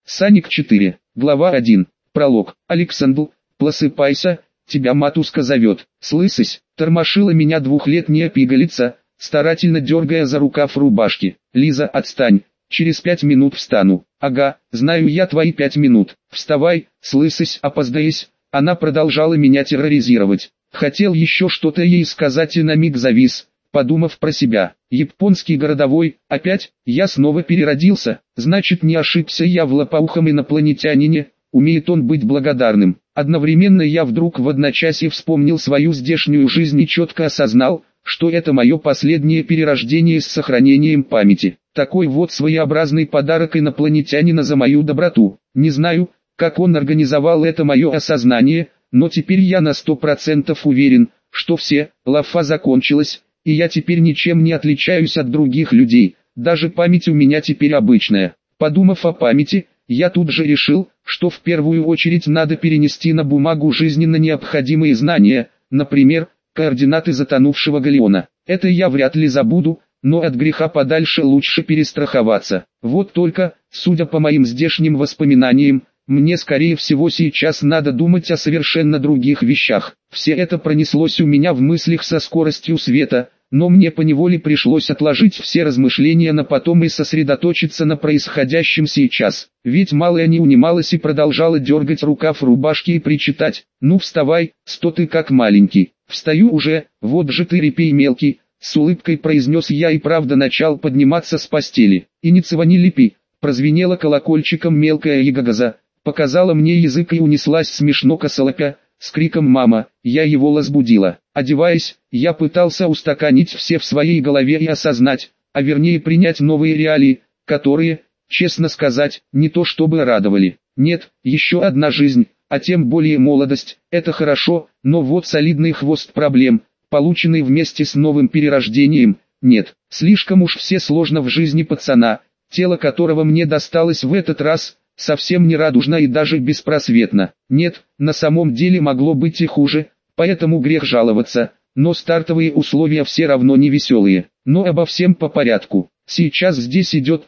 Саник 4. Глава 1. Пролог. Александр, просыпайся, тебя матушка зовет. Слышись, тормошила меня двухлетняя пигалица, старательно дергая за рукав рубашки. Лиза, отстань, через 5 минут встану. Ага, знаю я твои 5 минут. Вставай, слышись, опоздаешь. Она продолжала меня терроризировать. Хотел еще что-то ей сказать и на миг завис, подумав про себя. Японский городовой, опять, я снова переродился, значит не ошибся я в лопоухом инопланетянине, умеет он быть благодарным. Одновременно я вдруг в одночасье вспомнил свою здешнюю жизнь и четко осознал, что это мое последнее перерождение с сохранением памяти. Такой вот своеобразный подарок инопланетянина за мою доброту. Не знаю, как он организовал это мое осознание, но теперь я на 100% уверен, что все, лафа закончилась, и я теперь ничем не отличаюсь от других людей, даже память у меня теперь обычная. Подумав о памяти, я тут же решил, что в первую очередь надо перенести на бумагу жизненно необходимые знания, например, координаты затонувшего галеона. Это я вряд ли забуду, но от греха подальше лучше перестраховаться. Вот только, судя по моим здешним воспоминаниям, мне скорее всего сейчас надо думать о совершенно других вещах. Все это пронеслось у меня в мыслях со скоростью света, но мне поневоле пришлось отложить все размышления на потом и сосредоточиться на происходящем сейчас. Ведь малая не унималась и продолжала дергать рукав рубашки и причитать: «Ну вставай, что ты как маленький». «Встаю уже, вот же ты репей мелкий», с улыбкой произнес я и правда начал подниматься с постели. «И не цвани лепи», прозвенела колокольчиком мелкая ягоза, показала мне язык и унеслась смешно косолопя, с криком «мама», я его разбудила. Одеваясь, я пытался устаканить все в своей голове и осознать, а вернее принять новые реалии, которые, честно сказать, не то чтобы радовали. Нет, еще одна жизнь, а тем более молодость, это хорошо, но вот солидный хвост проблем, полученный вместе с новым перерождением, нет. Слишком уж все сложно в жизни пацана, тело которого мне досталось в этот раз, совсем не радужно и даже беспросветно. Нет, на самом деле могло быть и хуже, поэтому грех жаловаться, но стартовые условия все равно не веселые. Но обо всем по порядку. Сейчас здесь идет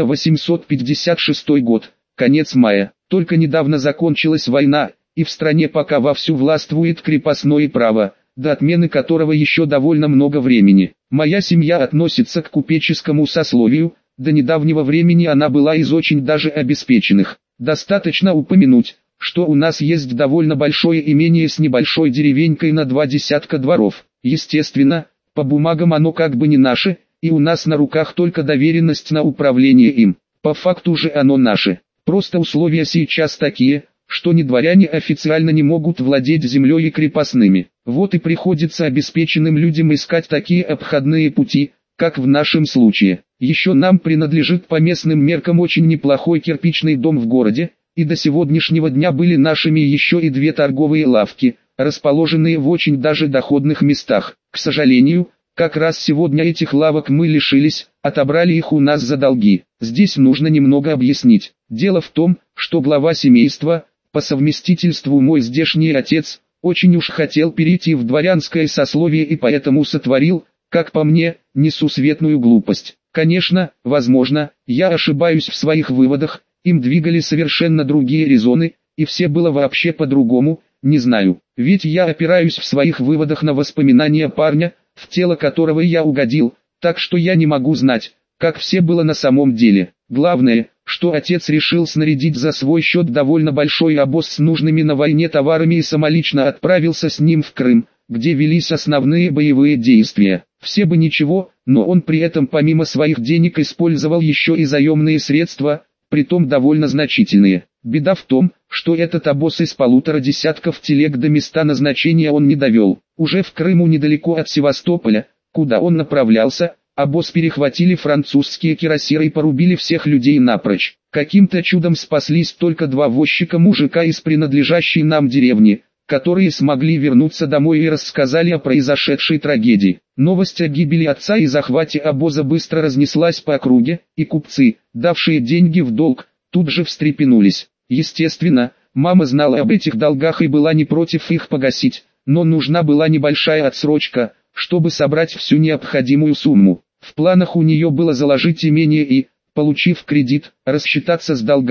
1856 год, конец мая. Только недавно закончилась война, и в стране пока вовсю властвует крепостное право, до отмены которого еще довольно много времени. Моя семья относится к купеческому сословию. До недавнего времени она была из очень даже обеспеченных. Достаточно упомянуть, что у нас есть довольно большое имение с небольшой деревенькой на 20 дворов. Естественно, по бумагам оно как бы не наше, и у нас на руках только доверенность на управление им. По факту же оно наше. Просто условия сейчас такие, что ни дворяне официально не могут владеть землей и крепостными. Вот и приходится обеспеченным людям искать такие обходные пути, как в нашем случае. Еще нам принадлежит по местным меркам очень неплохой кирпичный дом в городе, и до сегодняшнего дня были нашими еще и 2 торговые лавки, расположенные в очень даже доходных местах. К сожалению, как раз сегодня этих лавок мы лишились, отобрали их у нас за долги. Здесь нужно немного объяснить. Дело в том, что глава семейства, по совместительству мой здешний отец, очень уж хотел перейти в дворянское сословие и поэтому сотворил, как по мне, несусветную глупость. Конечно, возможно, я ошибаюсь в своих выводах, им двигали совершенно другие резоны, и все было вообще по-другому, не знаю. Ведь я опираюсь в своих выводах на воспоминания парня, в тело которого я угодил, так что я не могу знать, как все было на самом деле. Главное, что отец решил снарядить за свой счет довольно большой обоз с нужными на войне товарами и самолично отправился с ним в Крым, где велись основные боевые действия. Все бы ничего, но он при этом помимо своих денег использовал еще и заемные средства, притом довольно значительные. Беда в том, что этот обоз из 1,5 десятков телег до места назначения он не довел. Уже в Крыму недалеко от Севастополя, куда он направлялся, обоз перехватили французские кирасиры и порубили всех людей напрочь. Каким-то чудом спаслись только 2 возчика-мужика из принадлежащей нам деревни, которые смогли вернуться домой и рассказали о произошедшей трагедии. Новость о гибели отца и захвате обоза быстро разнеслась по округе, и купцы, давшие деньги в долг, тут же встрепенулись. Естественно, мама знала об этих долгах и была не против их погасить, но нужна была небольшая отсрочка, чтобы собрать всю необходимую сумму. В планах у нее было заложить имение и, получив кредит, рассчитаться с долгами,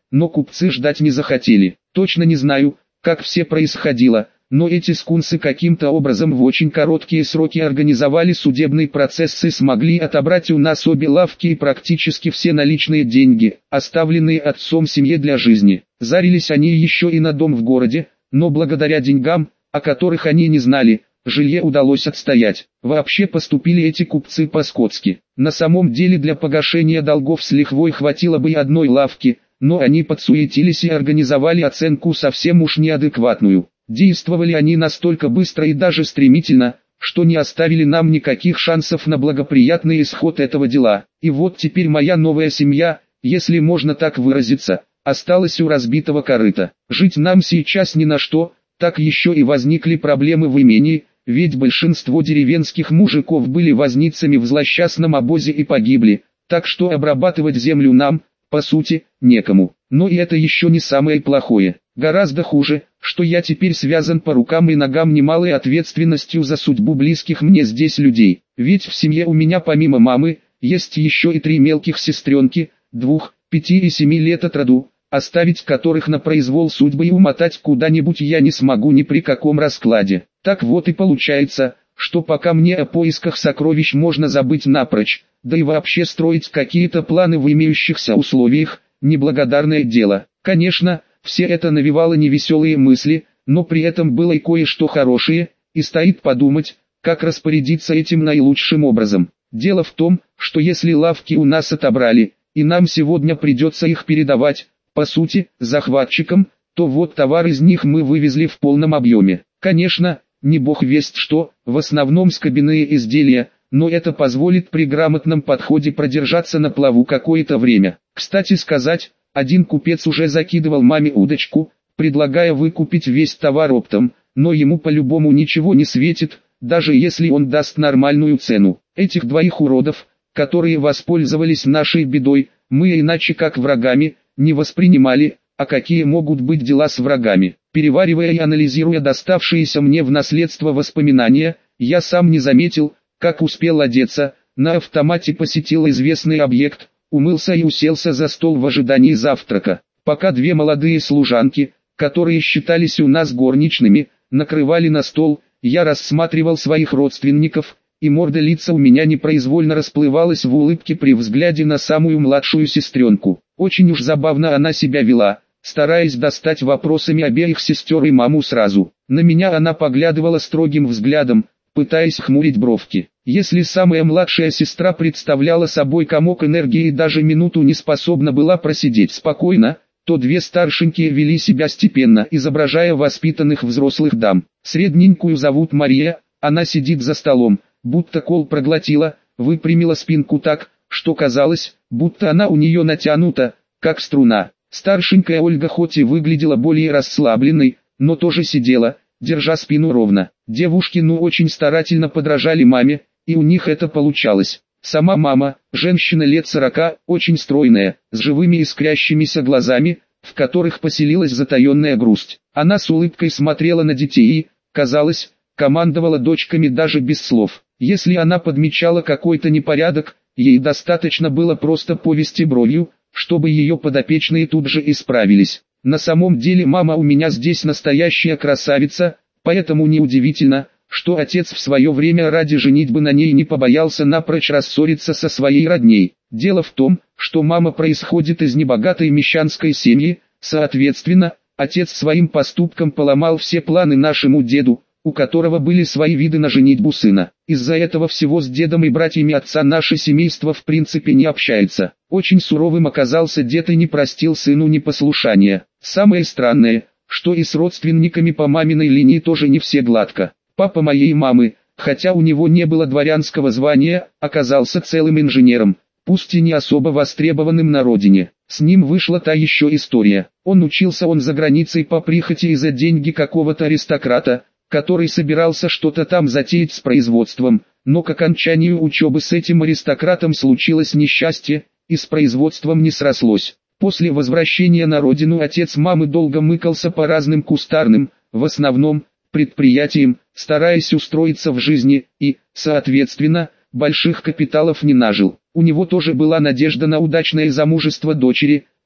но купцы ждать не захотели. Точно не знаю, как все происходило, но эти скунсы каким-то образом в очень короткие сроки организовали судебный процесс и смогли отобрать у нас обе лавки и практически все наличные деньги, оставленные отцом семье для жизни. Зарились они еще и на дом в городе, но благодаря деньгам, о которых они не знали, жилье удалось отстоять. Вообще поступили эти купцы по-скотски. На самом деле для погашения долгов с лихвой хватило бы и одной лавки, но они подсуетились и организовали оценку совсем уж неадекватную. Действовали они настолько быстро и даже стремительно, что не оставили нам никаких шансов на благоприятный исход этого дела. И вот теперь моя новая семья, если можно так выразиться, осталась у разбитого корыта. Жить нам сейчас ни на что, так еще и возникли проблемы в имении, ведь большинство деревенских мужиков были возницами в злосчастном обозе и погибли, так что обрабатывать землю нам, по сути, некому. Но и это еще не самое плохое. Гораздо хуже, что я теперь связан по рукам и ногам немалой ответственностью за судьбу близких мне здесь людей. Ведь в семье у меня помимо мамы, есть еще и 3 мелких сестренки, 2, 5 и 7 лет от роду, оставить которых на произвол судьбы и умотать куда-нибудь я не смогу ни при каком раскладе. Так вот и получается, что пока мне о поисках сокровищ можно забыть напрочь, да и вообще строить какие-то планы в имеющихся условиях, неблагодарное дело. Конечно, все это навевало невеселые мысли, но при этом было и кое-что хорошее, и стоит подумать, как распорядиться этим наилучшим образом. Дело в том, что если лавки у нас отобрали, и нам сегодня придется их передавать, по сути, захватчикам, то вот товар из них мы вывезли в полном объеме. Конечно, не бог весть что, в основном скобяные изделия, но это позволит при грамотном подходе продержаться на плаву какое-то время. Кстати сказать, один купец уже закидывал маме удочку, предлагая выкупить весь товар оптом, но ему по-любому ничего не светит, даже если он даст нормальную цену. Этих двоих уродов, которые воспользовались нашей бедой, мы иначе как врагами не воспринимали, а какие могут быть дела с врагами. Переваривая и анализируя доставшиеся мне в наследство воспоминания, я сам не заметил, как успел одеться, на автомате посетил известный объект, умылся и уселся за стол в ожидании завтрака. Пока 2 молодые служанки, которые считались у нас горничными, накрывали на стол, я рассматривал своих родственников, и морда лица у меня непроизвольно расплывалась в улыбке при взгляде на самую младшую сестренку. Очень уж забавно она себя вела, стараясь достать вопросами обеих сестер и маму сразу. На меня она поглядывала строгим взглядом, пытаясь хмурить бровки. Если самая младшая сестра представляла собой комок энергии и даже минуту не способна была просидеть спокойно, то 2 старшенькие вели себя степенно, изображая воспитанных взрослых дам. Средненькую зовут Мария, она сидит за столом, будто кол проглотила, выпрямила спинку так, что казалось, будто она у нее натянута, как струна. Старшенькая Ольга хоть и выглядела более расслабленной, но тоже сидела, держа спину ровно. Девушки очень старательно подражали маме, и у них это получалось. Сама мама, женщина лет 40, очень стройная, с живыми искрящимися глазами, в которых поселилась затаенная грусть. Она с улыбкой смотрела на детей и, казалось, командовала дочками даже без слов. Если она подмечала какой-то непорядок, ей достаточно было просто повести бровью, чтобы ее подопечные тут же исправились. На самом деле мама у меня здесь настоящая красавица, поэтому неудивительно, что отец в свое время ради женитьбы на ней не побоялся напрочь рассориться со своей родней. Дело в том, что мама происходит из небогатой мещанской семьи, соответственно, отец своим поступком поломал все планы нашему деду, у которого были свои виды на женитьбу сына. Из-за этого всего с дедом и братьями отца наше семейство в принципе не общается. Очень суровым оказался дед и не простил сыну непослушания. Самое странное, что и с родственниками по маминой линии тоже не все гладко. Папа моей мамы, хотя у него не было дворянского звания, оказался целым инженером, пусть и не особо востребованным на родине. С ним вышла та еще история. Учился он за границей по прихоти и за деньги какого-то аристократа, который собирался что-то там затеять с производством, но к окончанию учебы с этим аристократом случилось несчастье, и с производством не срослось. После возвращения на родину отец мамы долго мыкался по разным кустарным, в основном, предприятиям, стараясь устроиться в жизни, и, соответственно, больших капиталов не нажил. У него тоже была надежда на удачное замужество дочери,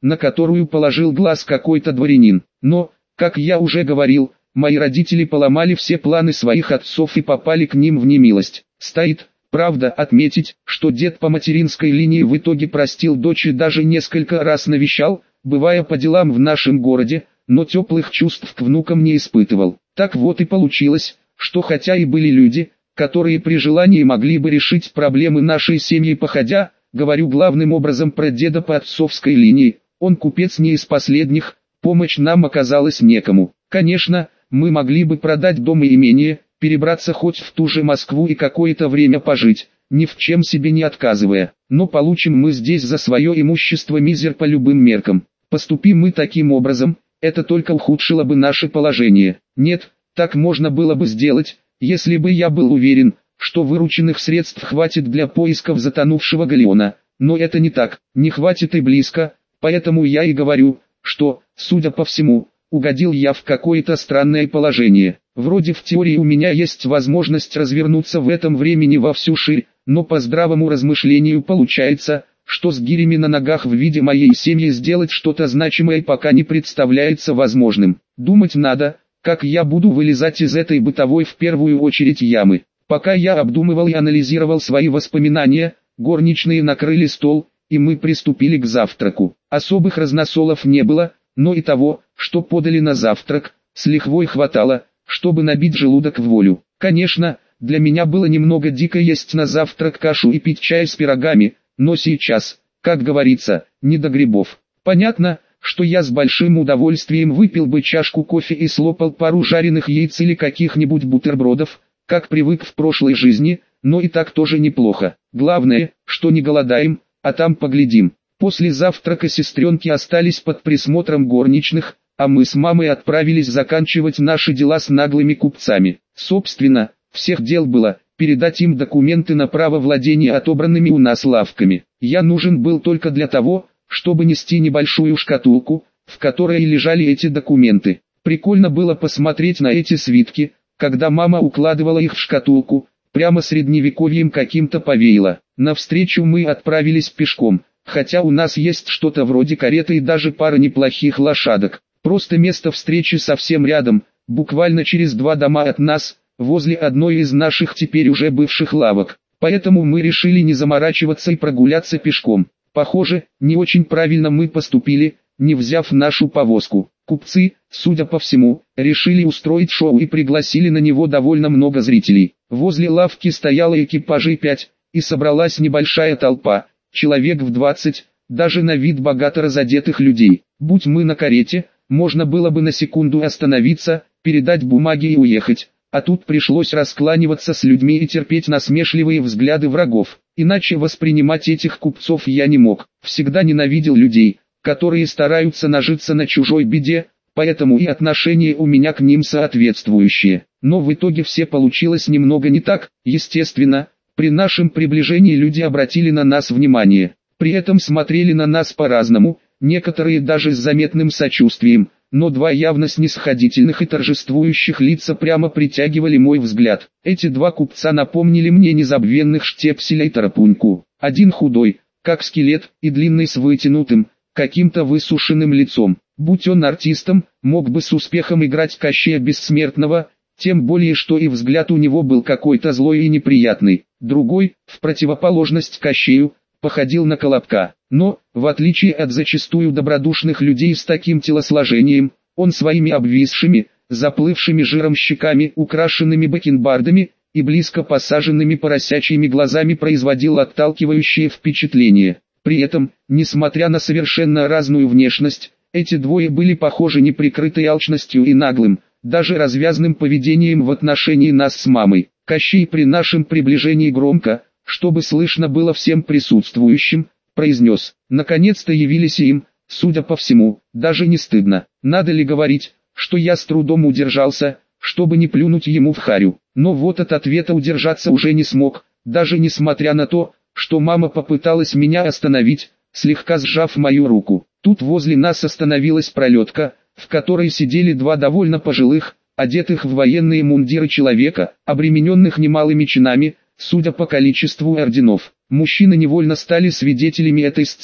на которую положил глаз какой-то дворянин. Но, как я уже говорил, мои родители поломали все планы своих отцов и попали к ним в немилость. Стоит, правда, отметить, что дед по материнской линии в итоге простил дочь и даже несколько раз навещал, бывая по делам в нашем городе, но теплых чувств к внукам не испытывал. Так вот и получилось, что хотя и были люди, которые при желании могли бы решить проблемы нашей семьи походя, говорю главным образом про деда по отцовской линии, он купец не из последних, помочь нам оказалось некому. Конечно, мы могли бы продать дом и имение, перебраться хоть в ту же Москву и какое-то время пожить, ни в чем себе не отказывая, но получим мы здесь за свое имущество мизер по любым меркам. Поступим мы таким образом, это только ухудшило бы наше положение. Нет, так можно было бы сделать, если бы я был уверен, что вырученных средств хватит для поисков затонувшего галеона, но это не так, не хватит и близко, поэтому я и говорю, что, судя по всему, угодил я в какое-то странное положение. Вроде в теории у меня есть возможность развернуться в этом времени во всю ширь, но по здравому размышлению получается, что с гирями на ногах в виде моей семьи сделать что-то значимое пока не представляется возможным. Думать надо, как я буду вылезать из этой бытовой в первую очередь ямы. Пока я обдумывал и анализировал свои воспоминания, горничные накрыли стол, и мы приступили к завтраку. Особых разносолов не было, но и того, что подали на завтрак, с лихвой хватало, чтобы набить желудок в волю. Конечно, для меня было немного дико есть на завтрак кашу и пить чай с пирогами, но сейчас, как говорится, не до грибов. Понятно, что я с большим удовольствием выпил бы чашку кофе и слопал пару жареных яиц или каких-нибудь бутербродов, как привык в прошлой жизни, но и так тоже неплохо. Главное, что не голодаем, а там поглядим. После завтрака сестренки остались под присмотром горничных, а мы с мамой отправились заканчивать наши дела с наглыми купцами. Собственно, всех дел было передать им документы на право владения отобранными у нас лавками. Я нужен был только для того, чтобы нести небольшую шкатулку, в которой лежали эти документы. Прикольно было посмотреть на эти свитки, когда мама укладывала их в шкатулку, прямо средневековьем каким-то повеяло. Навстречу мы отправились пешком, хотя у нас есть что-то вроде кареты и даже пара неплохих лошадок. Просто место встречи совсем рядом, буквально через 2 дома от нас, возле одной из наших теперь уже бывших лавок. Поэтому мы решили не заморачиваться и прогуляться пешком. Похоже, не очень правильно мы поступили, не взяв нашу повозку. Купцы, судя по всему, решили устроить шоу и пригласили на него довольно много зрителей. Возле лавки стояло экипажей 5, и собралась небольшая толпа, человек в 20, даже на вид богато разодетых людей. Будь мы на карете, можно было бы на секунду остановиться, передать бумаги и уехать, а тут пришлось раскланиваться с людьми и терпеть насмешливые взгляды врагов. Иначе воспринимать этих купцов я не мог. Всегда ненавидел людей, которые стараются нажиться на чужой беде, поэтому и отношение у меня к ним соответствующее. Но в итоге все получилось немного не так. Естественно, при нашем приближении люди обратили на нас внимание. При этом смотрели на нас по-разному, некоторые даже с заметным сочувствием, но 2 явно снисходительных и торжествующих лица прямо притягивали мой взгляд. Эти 2 купца напомнили мне незабвенных Штепселя и Тарапуньку. Один худой, как скелет, и длинный с вытянутым, каким-то высушенным лицом. Будь он артистом, мог бы с успехом играть Кощея Бессмертного, тем более что и взгляд у него был какой-то злой и неприятный. Другой, в противоположность Кощею, походил на Колобка. Но, в отличие от зачастую добродушных людей с таким телосложением, он своими обвисшими, заплывшими жиром щеками, украшенными бакенбардами и близко посаженными поросячьими глазами производил отталкивающее впечатление. При этом, несмотря на совершенно разную внешность, эти двое были похожи неприкрытой алчностью и наглым, даже развязным поведением в отношении нас с мамой. Кощей при нашем приближении громко, чтобы слышно было всем присутствующим, произнес: «Наконец-то явились им, судя по всему, даже не стыдно». Надо ли говорить, что я с трудом удержался, чтобы не плюнуть ему в харю. Но вот от ответа удержаться уже не смог, даже несмотря на то, что мама попыталась меня остановить, слегка сжав мою руку. Тут возле нас остановилась пролетка, в которой сидели 2 довольно пожилых, одетых в военные мундиры человека, обремененных немалыми чинами, судя по количеству орденов. Мужчины невольно стали свидетелями этой сцены.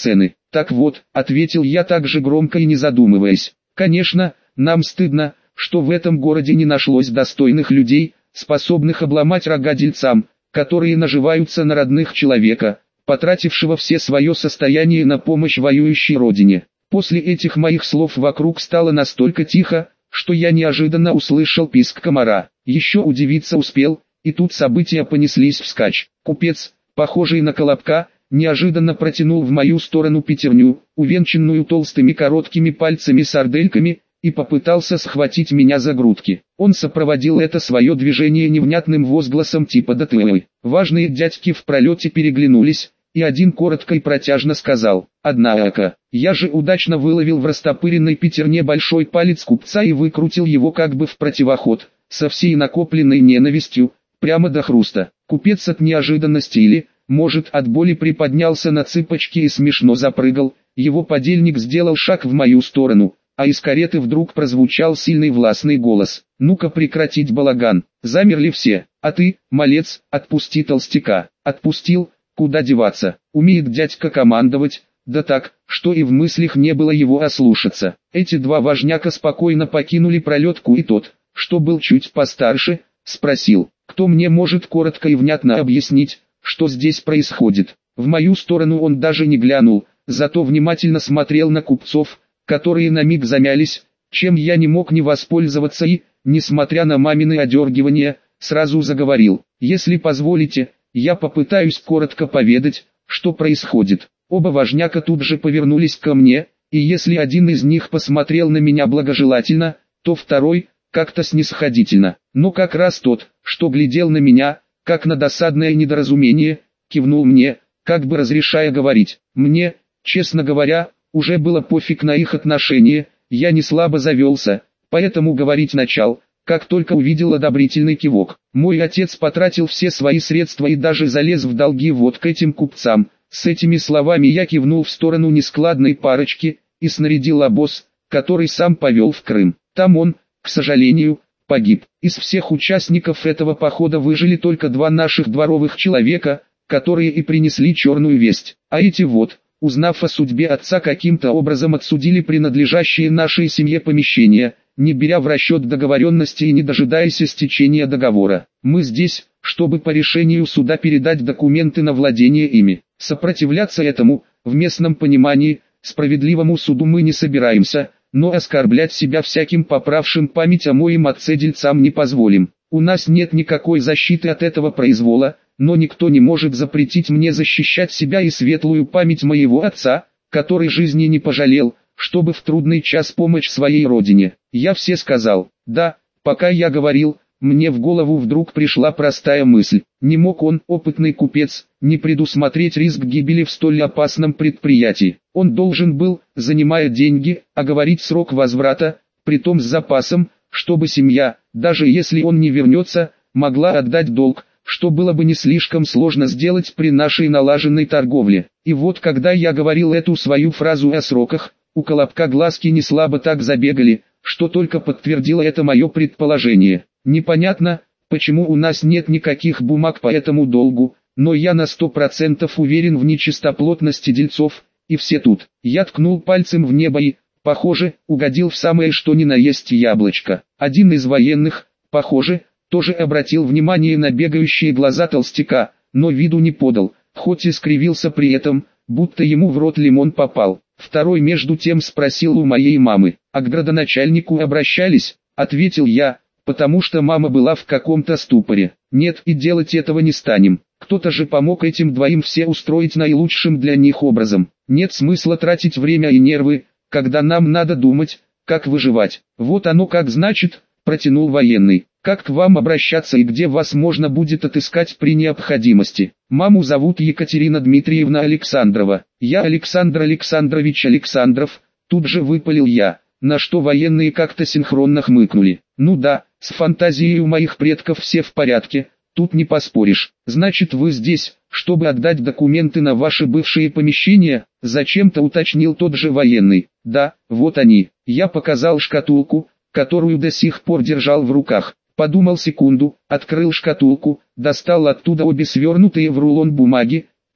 Так вот, ответил я также громко и не задумываясь. Конечно, нам стыдно, что в этом городе не нашлось достойных людей, способных обломать рога дельцам, которые наживаются на родных человека, потратившего все свое состояние на помощь воюющей родине. После этих моих слов вокруг стало настолько тихо, что я неожиданно услышал писк комара. Еще удивиться успел, и тут события понеслись вскачь. Купец, похожий на Колобка, неожиданно протянул в мою сторону пятерню, увенчанную толстыми короткими пальцами-сардельками, и попытался схватить меня за грудки. Он сопроводил это свое движение невнятным возгласом типа «да ты ой». Важные дядьки в пролете переглянулись, и один коротко и протяжно сказал: «Однако». Я же удачно выловил в растопыренной пятерне большой палец купца и выкрутил его как бы в противоход, со всей накопленной ненавистью, прямо до хруста. Купец от неожиданности или, может, от боли приподнялся на цыпочки и смешно запрыгал, его подельник сделал шаг в мою сторону, а из кареты вдруг прозвучал сильный властный голос: «Ну-ка прекратить балаган!» Замерли все. «А ты, малец, отпусти толстяка!» «Отпустил, куда деваться? Умеет дядька командовать, да так, что и в мыслях не было его ослушаться». Эти два важняка спокойно покинули пролетку, и тот, что был чуть постарше, спросил: «Кто мне может коротко и внятно объяснить, что здесь происходит?» В мою сторону он даже не глянул, зато внимательно смотрел на купцов, которые на миг замялись, чем я не мог не воспользоваться и, несмотря на мамины одергивания, сразу заговорил: «Если позволите, я попытаюсь коротко поведать, что происходит». Оба важняка тут же повернулись ко мне, и если один из них посмотрел на меня благожелательно, то второй, как-то снисходительно. Но как раз тот, что глядел на меня, как на досадное недоразумение, кивнул мне, как бы разрешая говорить. Мне, честно говоря, уже было пофиг на их отношения, я не слабо завелся, поэтому говорить начал, как только увидел одобрительный кивок. Мой отец потратил все свои средства и даже залез в долги вот к этим купцам. С этими словами я кивнул в сторону нескладной парочки и снарядил обоз, который сам повел в Крым. Там он, к сожалению, погиб. Из всех участников этого похода выжили только два наших дворовых человека, которые и принесли черную весть. А эти вот, узнав о судьбе отца, каким-то образом отсудили принадлежащие нашей семье помещения, не беря в расчет договоренности и не дожидаясь истечения договора. Мы здесь, чтобы по решению суда передать документы на владение ими. Сопротивляться этому, в местном понимании, справедливому суду мы не собираемся, но оскорблять себя всяким поправшим память о моем отце дельцам не позволим. У нас нет никакой защиты от этого произвола, но никто не может запретить мне защищать себя и светлую память моего отца, который жизни не пожалел, чтобы в трудный час помочь своей родине. Я все сказал. Да, пока я говорил, мне в голову вдруг пришла простая мысль. Не мог он, опытный купец, не предусмотреть риск гибели в столь опасном предприятии. Он должен был, занимая деньги, оговорить срок возврата, притом с запасом, чтобы семья, даже если он не вернется, могла отдать долг, что было бы не слишком сложно сделать при нашей налаженной торговле. И вот когда я говорил эту свою фразу о сроках, у Колобка глазки не слабо так забегали, что только подтвердило это мое предположение. Непонятно, почему у нас нет никаких бумаг по этому долгу, но я на 100% уверен в нечистоплотности дельцов, и все тут. Я ткнул пальцем в небо и, похоже, угодил в самое что ни на есть яблочко. Один из военных, похоже, тоже обратил внимание на бегающие глаза толстяка, но виду не подал, хоть и скривился при этом, будто ему в рот лимон попал. Второй между тем спросил у моей мамы: «А к градоначальнику обращались?» Ответил я, потому что мама была в каком-то ступоре. «Нет, и делать этого не станем. Кто-то же помог этим двоим все устроить наилучшим для них образом. Нет смысла тратить время и нервы, когда нам надо думать, как выживать». «Вот оно как значит», протянул военный. «Как к вам обращаться и где вас можно будет отыскать при необходимости?» «Маму зовут Екатерина Дмитриевна Александрова. Я Александр Александрович Александров», тут же выпалил я, на что военные как-то синхронно хмыкнули. «Ну да, с фантазией у моих предков все в порядке, тут не поспоришь. Значит, вы здесь, чтобы отдать документы на ваши бывшие помещения?» Зачем-то уточнил тот же военный. «Да, вот они». Я показал шкатулку, которую до сих пор держал в руках. Подумал секунду, открыл шкатулку, достал оттуда обе свернутые в рулон бумаги,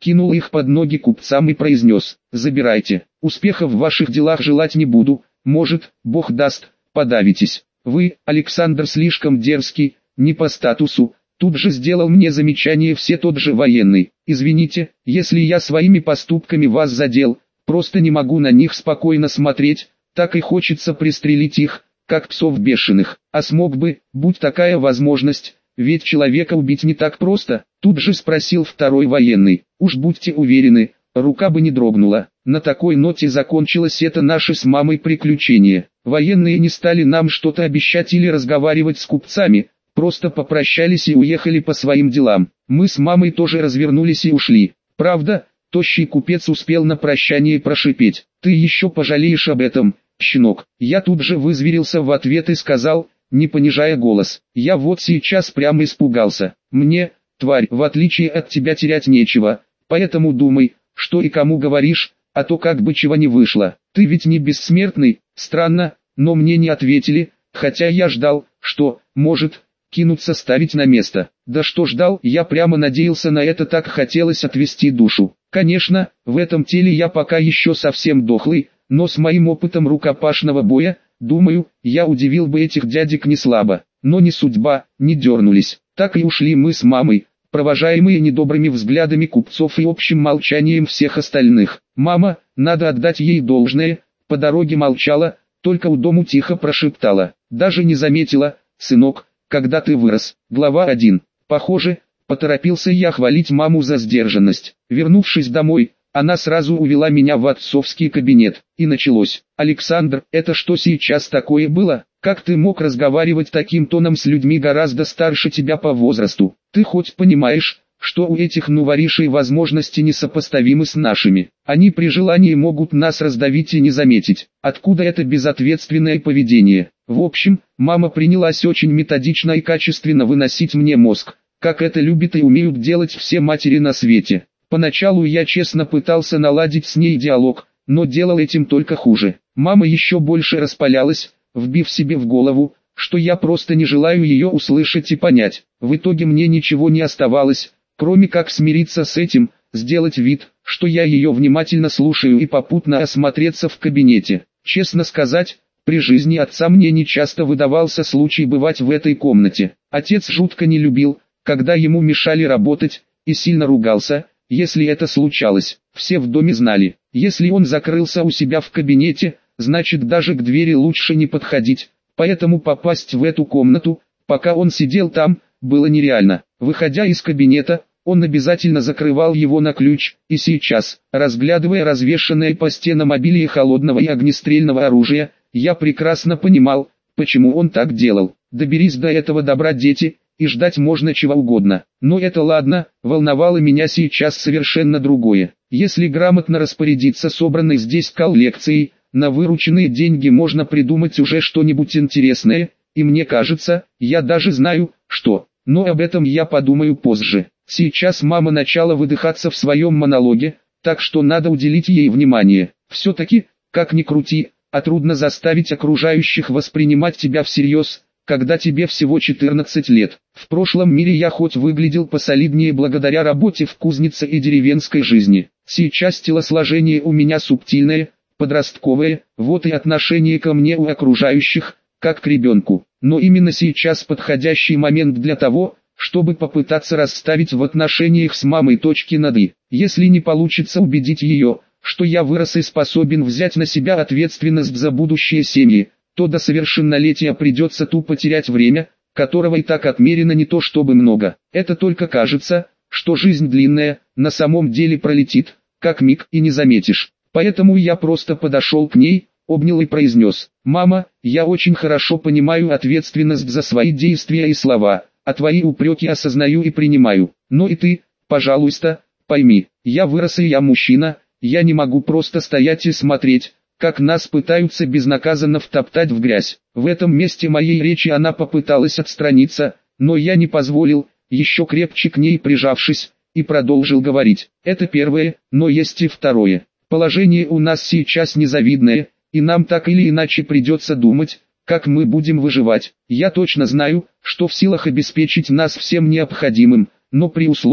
кинул их под ноги купцам и произнес: «Забирайте, успехов в ваших делах желать не буду, может, Бог даст, подавитесь. Вы, Александр, слишком дерзкий, не по статусу». Тут же сделал мне замечание все тот же военный. «Извините, если я своими поступками вас задел, просто не могу на них спокойно смотреть, так и хочется пристрелить их, как псов бешеных. А смог бы, будь такая возможность, ведь человека убить не так просто». Тут же спросил второй военный. «Уж будьте уверены, рука бы не дрогнула». На такой ноте закончилось это наше с мамой приключение. Военные не стали нам что-то обещать или разговаривать с купцами, просто попрощались и уехали по своим делам. Мы с мамой тоже развернулись и ушли. Правда, тощий купец успел на прощание прошипеть: «Ты еще пожалеешь об этом, щенок». Я тут же вызверился в ответ и сказал, не понижая голос: «Я вот сейчас прямо испугался. Мне, тварь, в отличие от тебя терять нечего, поэтому думай, что и кому говоришь, а то как бы чего не вышло. Ты ведь не бессмертный». Странно, но мне не ответили, хотя я ждал, что, может, кинуться ставить на место. Да что ждал, я прямо надеялся на это, так хотелось отвести душу. Конечно, в этом теле я пока еще совсем дохлый, но с моим опытом рукопашного боя, думаю, я удивил бы этих дядек не слабо. Но не судьба, не дернулись. Так и ушли мы с мамой, провожаемые недобрыми взглядами купцов и общим молчанием всех остальных. Мама, надо отдать ей должное, по дороге молчала, только у дому тихо прошептала: «Даже не заметила, сынок, когда ты вырос». Глава 1. Похоже, поторопился я хвалить маму за сдержанность. Вернувшись домой, она сразу увела меня в отцовский кабинет, и началось: «Александр, это что сейчас такое было? Как ты мог разговаривать таким тоном с людьми гораздо старше тебя по возрасту? Ты хоть понимаешь, что у этих новоришей возможности несопоставимы с нашими? Они при желании могут нас раздавить и не заметить. Откуда это безответственное поведение?» В общем, мама принялась очень методично и качественно выносить мне мозг, как это любят и умеют делать все матери на свете. Поначалу я честно пытался наладить с ней диалог, но делал этим только хуже. Мама еще больше распалялась, вбив себе в голову, что я просто не желаю ее услышать и понять. В итоге мне ничего не оставалось, кроме как смириться с этим, сделать вид, что я ее внимательно слушаю, и попутно осмотреться в кабинете. Честно сказать, при жизни отца мне не часто выдавался случай бывать в этой комнате. Отец жутко не любил, когда ему мешали работать, и сильно ругался, если это случалось. Все в доме знали, если он закрылся у себя в кабинете, значит даже к двери лучше не подходить, поэтому попасть в эту комнату, пока он сидел там, было нереально. Выходя из кабинета, он обязательно закрывал его на ключ, и сейчас, разглядывая развешанное по стенам обилие холодного и огнестрельного оружия, я прекрасно понимал, почему он так делал. Доберись до этого добра, дети, и ждать можно чего угодно. Но это ладно, волновало меня сейчас совершенно другое. Если грамотно распорядиться собранной здесь коллекцией, на вырученные деньги можно придумать уже что-нибудь интересное, и мне кажется, я даже знаю, что. Но об этом я подумаю позже. Сейчас мама начала выдыхаться в своем монологе, так что надо уделить ей внимание. Все-таки, как ни крути, а трудно заставить окружающих воспринимать тебя всерьез, когда тебе всего 14 лет. В прошлом мире я хоть выглядел посолиднее благодаря работе в кузнице и деревенской жизни. Сейчас телосложение у меня субтильное, подростковое, вот и отношение ко мне у окружающих, как к ребенку. Но именно сейчас подходящий момент для того, чтобы попытаться расставить в отношениях с мамой точки над «и». Если не получится убедить ее, что я вырос и способен взять на себя ответственность за будущее семьи, то до совершеннолетия придется тупо терять время, которого и так отмерено не то чтобы много. Это только кажется, что жизнь длинная, на самом деле пролетит, как миг, и не заметишь. Поэтому я просто подошел к ней, обнял и произнес: «Мама, я очень хорошо понимаю ответственность за свои действия и слова, а твои упреки осознаю и принимаю. Но и ты, пожалуйста, пойми, я вырос и я мужчина, я не могу просто стоять и смотреть, как нас пытаются безнаказанно втоптать в грязь». В этом месте моей речи она попыталась отстраниться, но я не позволил, еще крепче к ней прижавшись, и продолжил говорить: «Это первое, но есть и второе. Положение у нас сейчас незавидное, и нам так или иначе придется думать, как мы будем выживать. Я точно знаю, что в силах обеспечить нас всем необходимым, но при условии,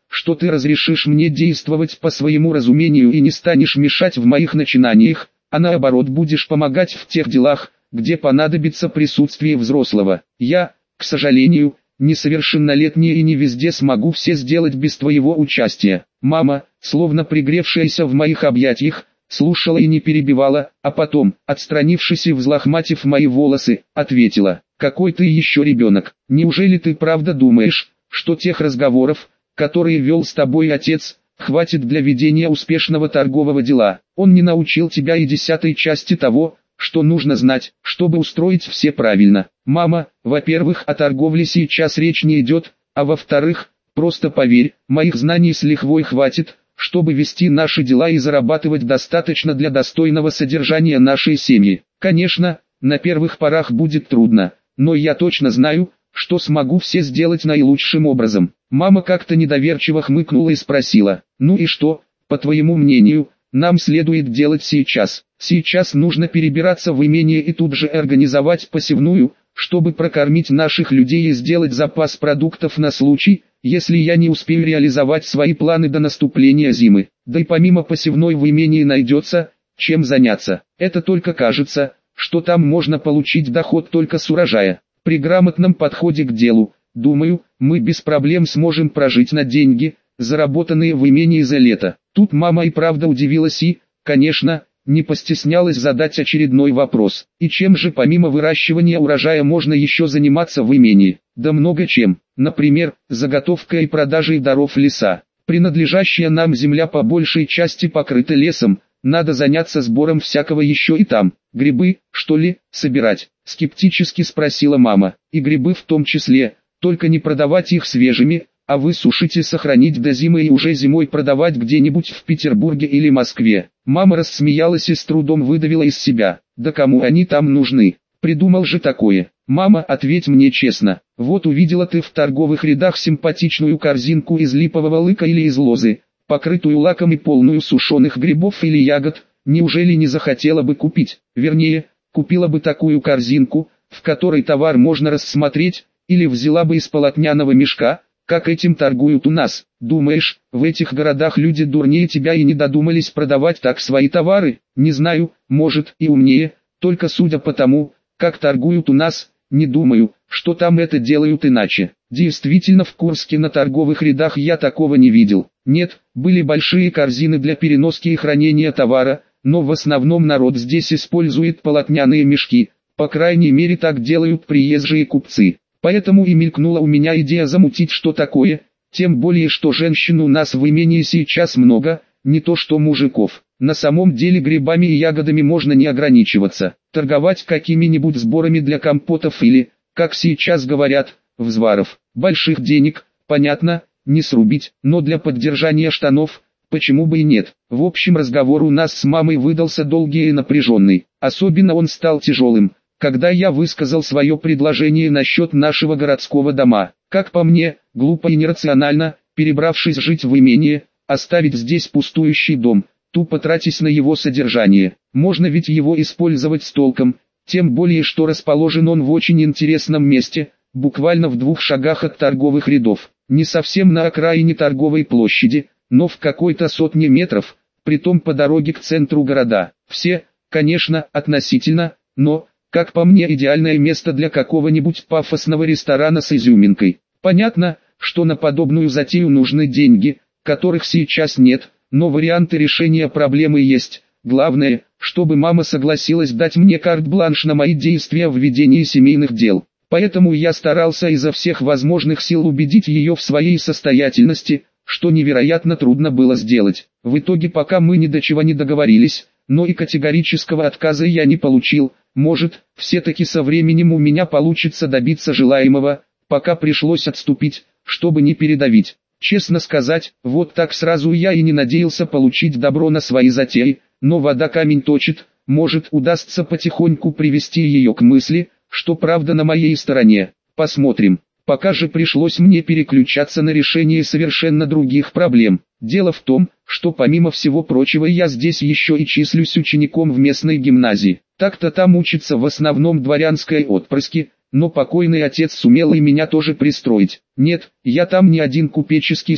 что ты разрешишь мне действовать по своему разумению и не станешь мешать в моих начинаниях, а наоборот будешь помогать в тех делах, где понадобится присутствие взрослого. Я, к сожалению, несовершеннолетний и не везде смогу все сделать без твоего участия. Мама, словно пригревшаяся в моих объятиях, слушала и не перебивала, а потом, отстранившись и взлохматив мои волосы, ответила: «Какой ты еще ребенок? Неужели ты правда думаешь, что тех разговоров, которые вел с тобой отец, хватит для ведения успешного торгового дела? Он не научил тебя и 10-й части того, что нужно знать, чтобы устроить все правильно. Мама, во-первых, о торговле сейчас речь не идет, а во-вторых, просто поверь, моих знаний с лихвой хватит, чтобы вести наши дела и зарабатывать достаточно для достойного содержания нашей семьи. Конечно, на первых порах будет трудно, но я точно знаю, что смогу все сделать наилучшим образом». Мама как-то недоверчиво хмыкнула и спросила: «Ну и что, по твоему мнению, нам следует делать сейчас?» «Сейчас нужно перебираться в имение и тут же организовать посевную, чтобы прокормить наших людей и сделать запас продуктов на случай, если я не успею реализовать свои планы до наступления зимы. Да и помимо посевной в имении найдется, чем заняться. Это только кажется, что там можно получить доход только с урожая. При грамотном подходе к делу, думаю, мы без проблем сможем прожить на деньги, заработанные в имении за лето». Тут мама и правда удивилась и, конечно, не постеснялась задать очередной вопрос: «И чем же помимо выращивания урожая можно еще заниматься в имении?» «Да много чем. Например, заготовкой и продажей даров леса. Принадлежащая нам земля по большей части покрыта лесом, надо заняться сбором всякого еще и там. Грибы, что ли, собирать?» Скептически спросила мама. «И грибы в том числе, только не продавать их свежими, а высушить и сохранить до зимы и уже зимой продавать где-нибудь в Петербурге или Москве». Мама рассмеялась и с трудом выдавила из себя: «Да кому они там нужны? Придумал же такое». «Мама, ответь мне честно, вот увидела ты в торговых рядах симпатичную корзинку из липового лыка или из лозы, покрытую лаком и полную сушеных грибов или ягод, неужели не захотела бы купить? Вернее, купила бы такую корзинку, в которой товар можно рассмотреть, или взяла бы из полотняного мешка, как этим торгуют у нас? Думаешь, в этих городах люди дурнее тебя и не додумались продавать так свои товары? Не знаю, может и умнее, только судя по тому, как торгуют у нас, не думаю, что там это делают иначе». Действительно, в Курске на торговых рядах я такого не видел. Нет, были большие корзины для переноски и хранения товара, но в основном народ здесь использует полотняные мешки, по крайней мере так делают приезжие купцы. Поэтому и мелькнула у меня идея замутить что такое, тем более что женщин у нас в имении сейчас много, не то что мужиков. На самом деле грибами и ягодами можно не ограничиваться, торговать какими-нибудь сборами для компотов или, как сейчас говорят, взваров. Больших денег, понятно, не срубить, но для поддержания штанов, почему бы и нет. В общем, разговор у нас с мамой выдался долгий и напряженный. Особенно он стал тяжелым, когда я высказал свое предложение насчет нашего городского дома. Как по мне, глупо и нерационально, перебравшись жить в имение, оставить здесь пустующий дом, тупо тратясь на его содержание. Можно ведь его использовать с толком, тем более что расположен он в очень интересном месте, буквально в 2 шагах от торговых рядов. Не совсем на окраине торговой площади, но в какой-то сотне метров, притом по дороге к центру города. Все, конечно, относительно, но, как по мне, идеальное место для какого-нибудь пафосного ресторана с изюминкой. Понятно, что на подобную затею нужны деньги, которых сейчас нет, но варианты решения проблемы есть. Главное, чтобы мама согласилась дать мне карт-бланш на мои действия в ведении семейных дел. Поэтому я старался изо всех возможных сил убедить ее в своей состоятельности, что невероятно трудно было сделать. В итоге пока мы ни до чего не договорились, но и категорического отказа я не получил. Может, все-таки со временем у меня получится добиться желаемого, пока пришлось отступить, чтобы не передавить. Честно сказать, вот так сразу я и не надеялся получить добро на свои затеи, но вода камень точит, может удастся потихоньку привести ее к мысли, что правда на моей стороне. Посмотрим. Пока же пришлось мне переключаться на решение совершенно других проблем. Дело в том, что помимо всего прочего я здесь еще и числюсь учеником в местной гимназии. Так-то там учатся в основном дворянские отпрыски, но покойный отец сумел и меня тоже пристроить. Нет, я там не один купеческий сын,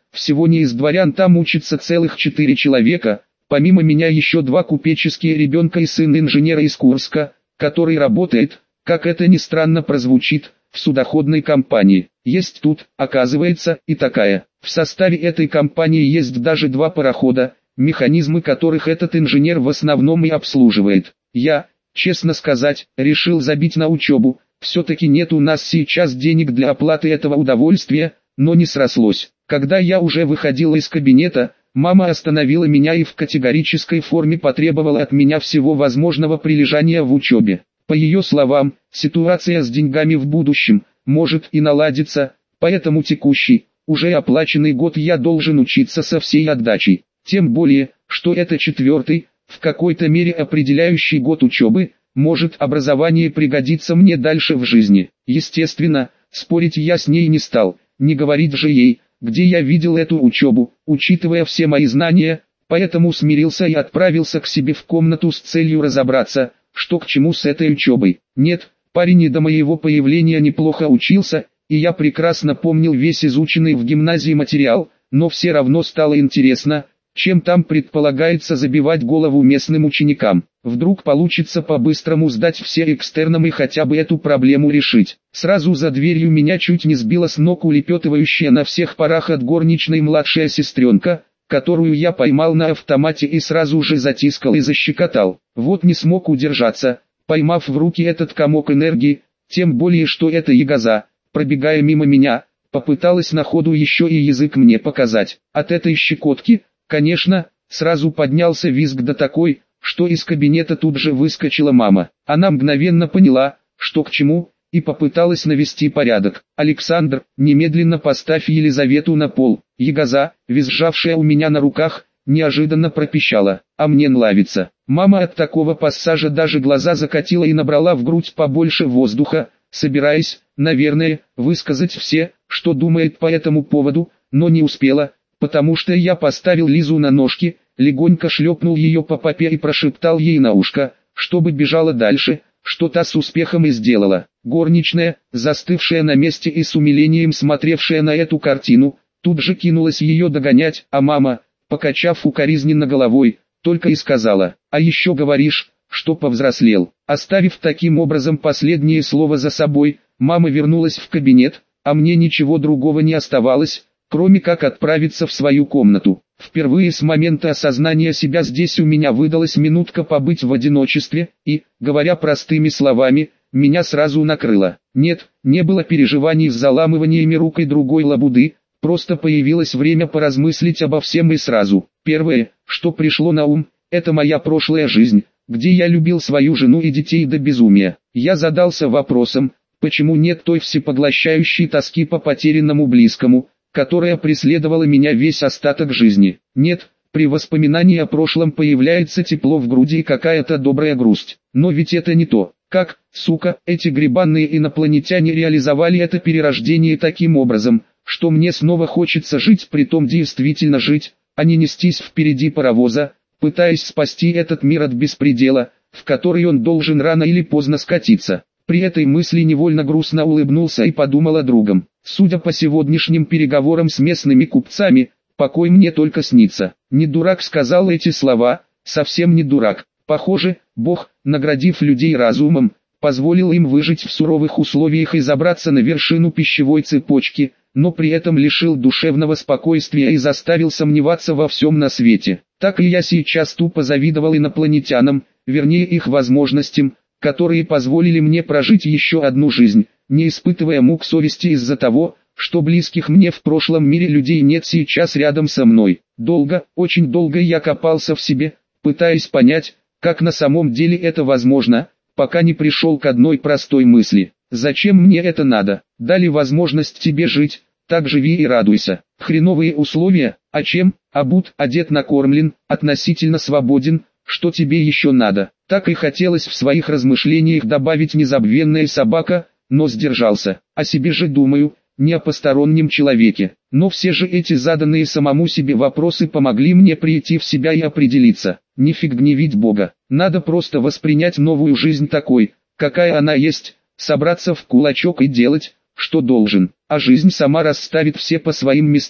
всего не из дворян там учатся целых 4 человека, помимо меня еще 2 купеческие ребенка и сын инженера из Курска, который работает, как это ни странно прозвучит, в судоходной компании. Есть тут, оказывается, и такая. В составе этой компании есть даже 2 парохода, механизмы которых этот инженер в основном и обслуживает. Я, честно сказать, решил забить на учебу, все-таки нет у нас сейчас денег для оплаты этого удовольствия, но не срослось. Когда я уже выходил из кабинета, мама остановила меня и в категорической форме потребовала от меня всего возможного прилежания в учебе. По ее словам, ситуация с деньгами в будущем может и наладиться, поэтому текущий, уже оплаченный год я должен учиться со всей отдачей. Тем более, что это 4-й, в какой-то мере определяющий год учебы, может образование пригодиться мне дальше в жизни. Естественно, спорить я с ней не стал, не говорить же ей, где я видел эту учебу, учитывая все мои знания, поэтому смирился и отправился к себе в комнату с целью разобраться, что к чему с этой учебой. Нет, парень и до моего появления неплохо учился, и я прекрасно помнил весь изученный в гимназии материал, но все равно стало интересно, чем там предполагается забивать голову местным ученикам. Вдруг получится по-быстрому сдать все экстерном и хотя бы эту проблему решить. Сразу за дверью меня чуть не сбила с ног улепетывающая на всех парах от горничной младшая сестренка, которую я поймал на автомате и сразу же затискал и защекотал. Вот не смог удержаться, поймав в руки этот комок энергии, тем более что эта ягоза, пробегая мимо меня, попыталась на ходу еще и язык мне показать. От этой щекотки, конечно, сразу поднялся визг да такой, что из кабинета тут же выскочила мама. Она мгновенно поняла, что к чему, и попыталась навести порядок. «Александр, немедленно поставь Елизавету на пол». Ягоза, визжавшая у меня на руках, неожиданно пропищала: «А мне нравится». Мама от такого пассажа даже глаза закатила и набрала в грудь побольше воздуха, собираясь, наверное, высказать все, что думает по этому поводу, но не успела, потому что я поставил Лизу на ножки, легонько шлепнул ее по попе и прошептал ей на ушко, чтобы бежала дальше, что та с успехом и сделала. Горничная, застывшая на месте и с умилением смотревшая на эту картину, тут же кинулась ее догонять, а мама, покачав укоризненно головой, только и сказала: «А еще говоришь, что повзрослел». Оставив таким образом последнее слово за собой, мама вернулась в кабинет, а мне ничего другого не оставалось, кроме как отправиться в свою комнату. Впервые с момента осознания себя здесь у меня выдалась минутка побыть в одиночестве, и, говоря простыми словами, меня сразу накрыло. Нет, не было переживаний с заламываниями рук и другой лабуды, просто появилось время поразмыслить обо всем и сразу. Первое, что пришло на ум, это моя прошлая жизнь, где я любил свою жену и детей до безумия. Я задался вопросом, почему нет той всепоглощающей тоски по потерянному близкому, которая преследовала меня весь остаток жизни. Нет, при воспоминании о прошлом появляется тепло в груди и какая-то добрая грусть. Но ведь это не то. Как, сука, эти гребаные инопланетяне реализовали это перерождение таким образом, что мне снова хочется жить, притом действительно жить, а не нестись впереди паровоза, пытаясь спасти этот мир от беспредела, в который он должен рано или поздно скатиться. При этой мысли невольно грустно улыбнулся и подумал о другом. Судя по сегодняшним переговорам с местными купцами, покой мне только снится. Не дурак сказал эти слова, совсем не дурак. Похоже, Бог, наградив людей разумом, позволил им выжить в суровых условиях и забраться на вершину пищевой цепочки, но при этом лишил душевного спокойствия и заставил сомневаться во всем на свете. Так и я сейчас тупо завидовал инопланетянам, вернее их возможностям, которые позволили мне прожить еще одну жизнь, не испытывая мук совести из-за того, что близких мне в прошлом мире людей нет сейчас рядом со мной. Долго, очень долго я копался в себе, пытаясь понять, как на самом деле это возможно, пока не пришел к одной простой мысли. Зачем мне это надо? Дали возможность тебе жить, так живи и радуйся. Хреновые условия, а чем? Обут, одет, накормлен, относительно свободен, что тебе еще надо? Так и хотелось в своих размышлениях добавить незабвенная собака, но сдержался. О себе же думаю, не о постороннем человеке. Но все же эти заданные самому себе вопросы помогли мне прийти в себя и определиться. Нифиг гневить Бога. Надо просто воспринять новую жизнь такой, какая она есть, собраться в кулачок и делать, что должен. А жизнь сама расставит все по своим местам.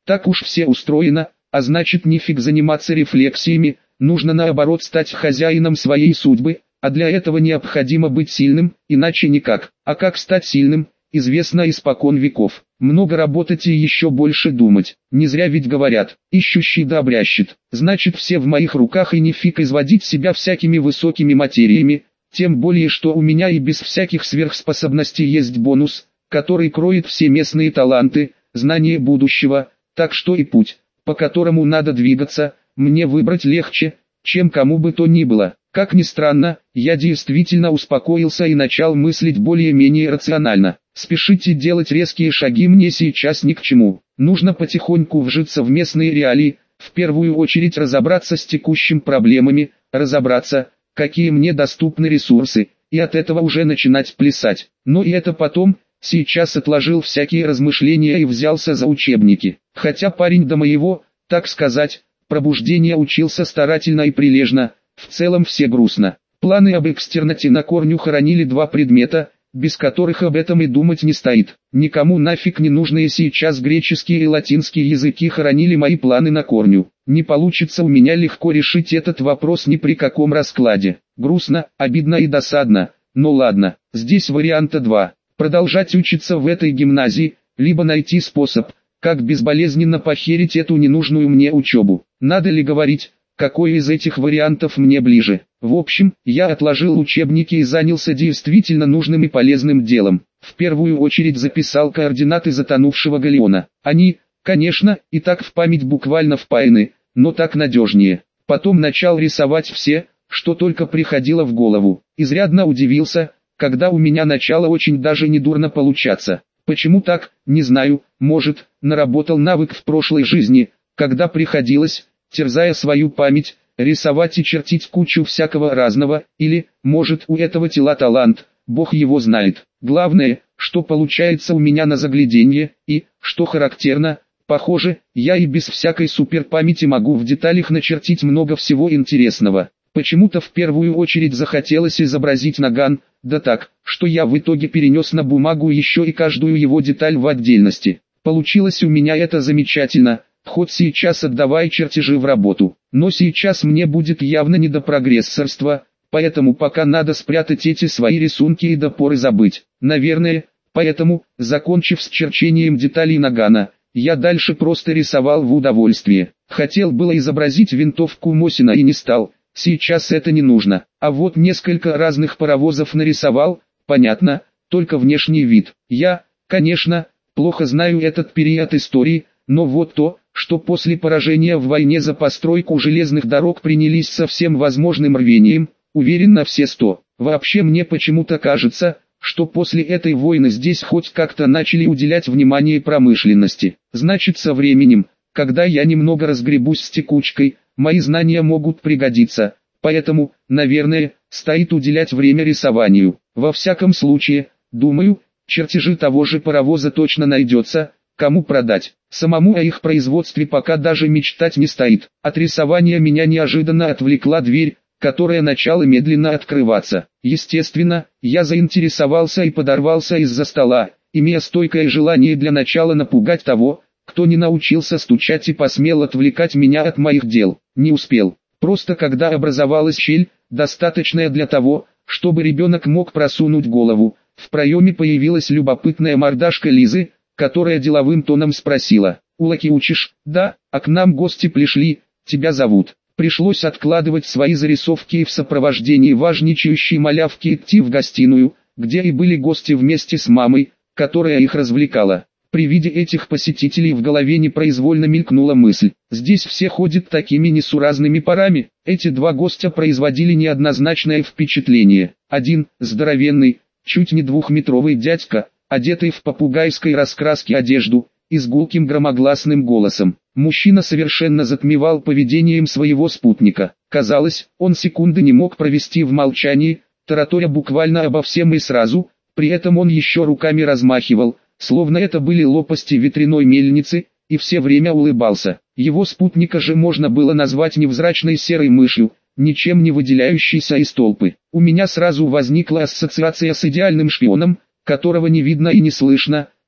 Так уж все устроено, а значит нифиг заниматься рефлексиями, нужно наоборот стать хозяином своей судьбы, а для этого необходимо быть сильным, иначе никак. А как стать сильным, известно испокон веков. Много работать и еще больше думать. Не зря ведь говорят, ищущий да обрящет. Значит все в моих руках и нифиг изводить себя всякими высокими материями, тем более что у меня и без всяких сверхспособностей есть бонус, который кроет все местные таланты, знания будущего, так что и путь, по которому надо двигаться, мне выбрать легче, чем кому бы то ни было. Как ни странно, я действительно успокоился и начал мыслить более-менее рационально. Спешить и делать резкие шаги мне сейчас ни к чему. Нужно потихоньку вжиться в местные реалии, в первую очередь разобраться с текущими проблемами, разобраться, какие мне доступны ресурсы, и от этого уже начинать плясать. Но и это потом, сейчас отложил всякие размышления и взялся за учебники. Хотя парень до моего, так сказать, пробуждения учился старательно и прилежно, в целом все грустно. Планы об экстернате на корню хоронили два предмета, без которых об этом и думать не стоит. Никому нафиг не нужные сейчас греческие и латинские языки хоронили мои планы на корню. Не получится у меня легко решить этот вопрос ни при каком раскладе. Грустно, обидно и досадно, но ладно, здесь варианта два. Продолжать учиться в этой гимназии, либо найти способ, как безболезненно похерить эту ненужную мне учебу. Надо ли говорить, какой из этих вариантов мне ближе? В общем, я отложил учебники и занялся действительно нужным и полезным делом. В первую очередь записал координаты затонувшего галеона. Они, конечно, и так в память буквально впаяны, но так надежнее. Потом начал рисовать все, что только приходило в голову. Изрядно удивился, когда у меня начало очень даже недурно получаться. Почему так, не знаю, может, наработал навык в прошлой жизни, когда приходилось, терзая свою память, рисовать и чертить кучу всякого разного, или, может, у этого тела талант, Бог его знает. Главное, что получается у меня на загляденье, и, что характерно, похоже, я и без всякой суперпамяти могу в деталях начертить много всего интересного. Почему-то в первую очередь захотелось изобразить наган, да так, что я в итоге перенес на бумагу еще и каждую его деталь в отдельности. Получилось у меня это замечательно, хоть сейчас отдавай чертежи в работу. Но сейчас мне будет явно не до прогрессорства, поэтому пока надо спрятать эти свои рисунки и до поры забыть. Наверное, поэтому, закончив с черчением деталей нагана, я дальше просто рисовал в удовольствие. Хотел было изобразить винтовку Мосина и не стал. Сейчас это не нужно. А вот несколько разных паровозов нарисовал, понятно, только внешний вид. Я, конечно, плохо знаю этот период истории, но вот то, что после поражения в войне за постройку железных дорог принялись со всем возможным рвением, уверен на все 100. Вообще мне почему-то кажется, что после этой войны здесь хоть как-то начали уделять внимание промышленности. Значит, со временем, когда я немного разгребусь с текучкой, мои знания могут пригодиться, поэтому, наверное, стоит уделять время рисованию. Во всяком случае, думаю, чертежи того же паровоза точно найдется, кому продать. Самому о их производстве пока даже мечтать не стоит. От рисования меня неожиданно отвлекла дверь, которая начала медленно открываться. Естественно, я заинтересовался и подорвался из-за стола, имея стойкое желание для начала напугать того, кто не научился стучать и посмел отвлекать меня от моих дел. Не успел. Просто когда образовалась щель, достаточная для того, чтобы ребенок мог просунуть голову, в проеме появилась любопытная мордашка Лизы, которая деловым тоном спросила: «Улаки учишь?» «Да, а к нам гости пришли, тебя зовут». Пришлось откладывать свои зарисовки и в сопровождении важничающей малявки идти в гостиную, где и были гости вместе с мамой, которая их развлекала. При виде этих посетителей в голове непроизвольно мелькнула мысль: здесь все ходят такими несуразными парами. Эти два гостя производили неоднозначное впечатление. Один, здоровенный, чуть не двухметровый дядька, одетый в попугайской раскраске одежду, и с гулким громогласным голосом. Мужчина совершенно затмевал поведением своего спутника. Казалось, он секунды не мог провести в молчании, тараторя буквально обо всем и сразу, при этом он еще руками размахивал, словно это были лопасти ветряной мельницы, и все время улыбался. Его спутника же можно было назвать невзрачной серой мышью, ничем не выделяющейся из толпы. У меня сразу возникла ассоциация с идеальным шпионом, которого не видно и не слышно,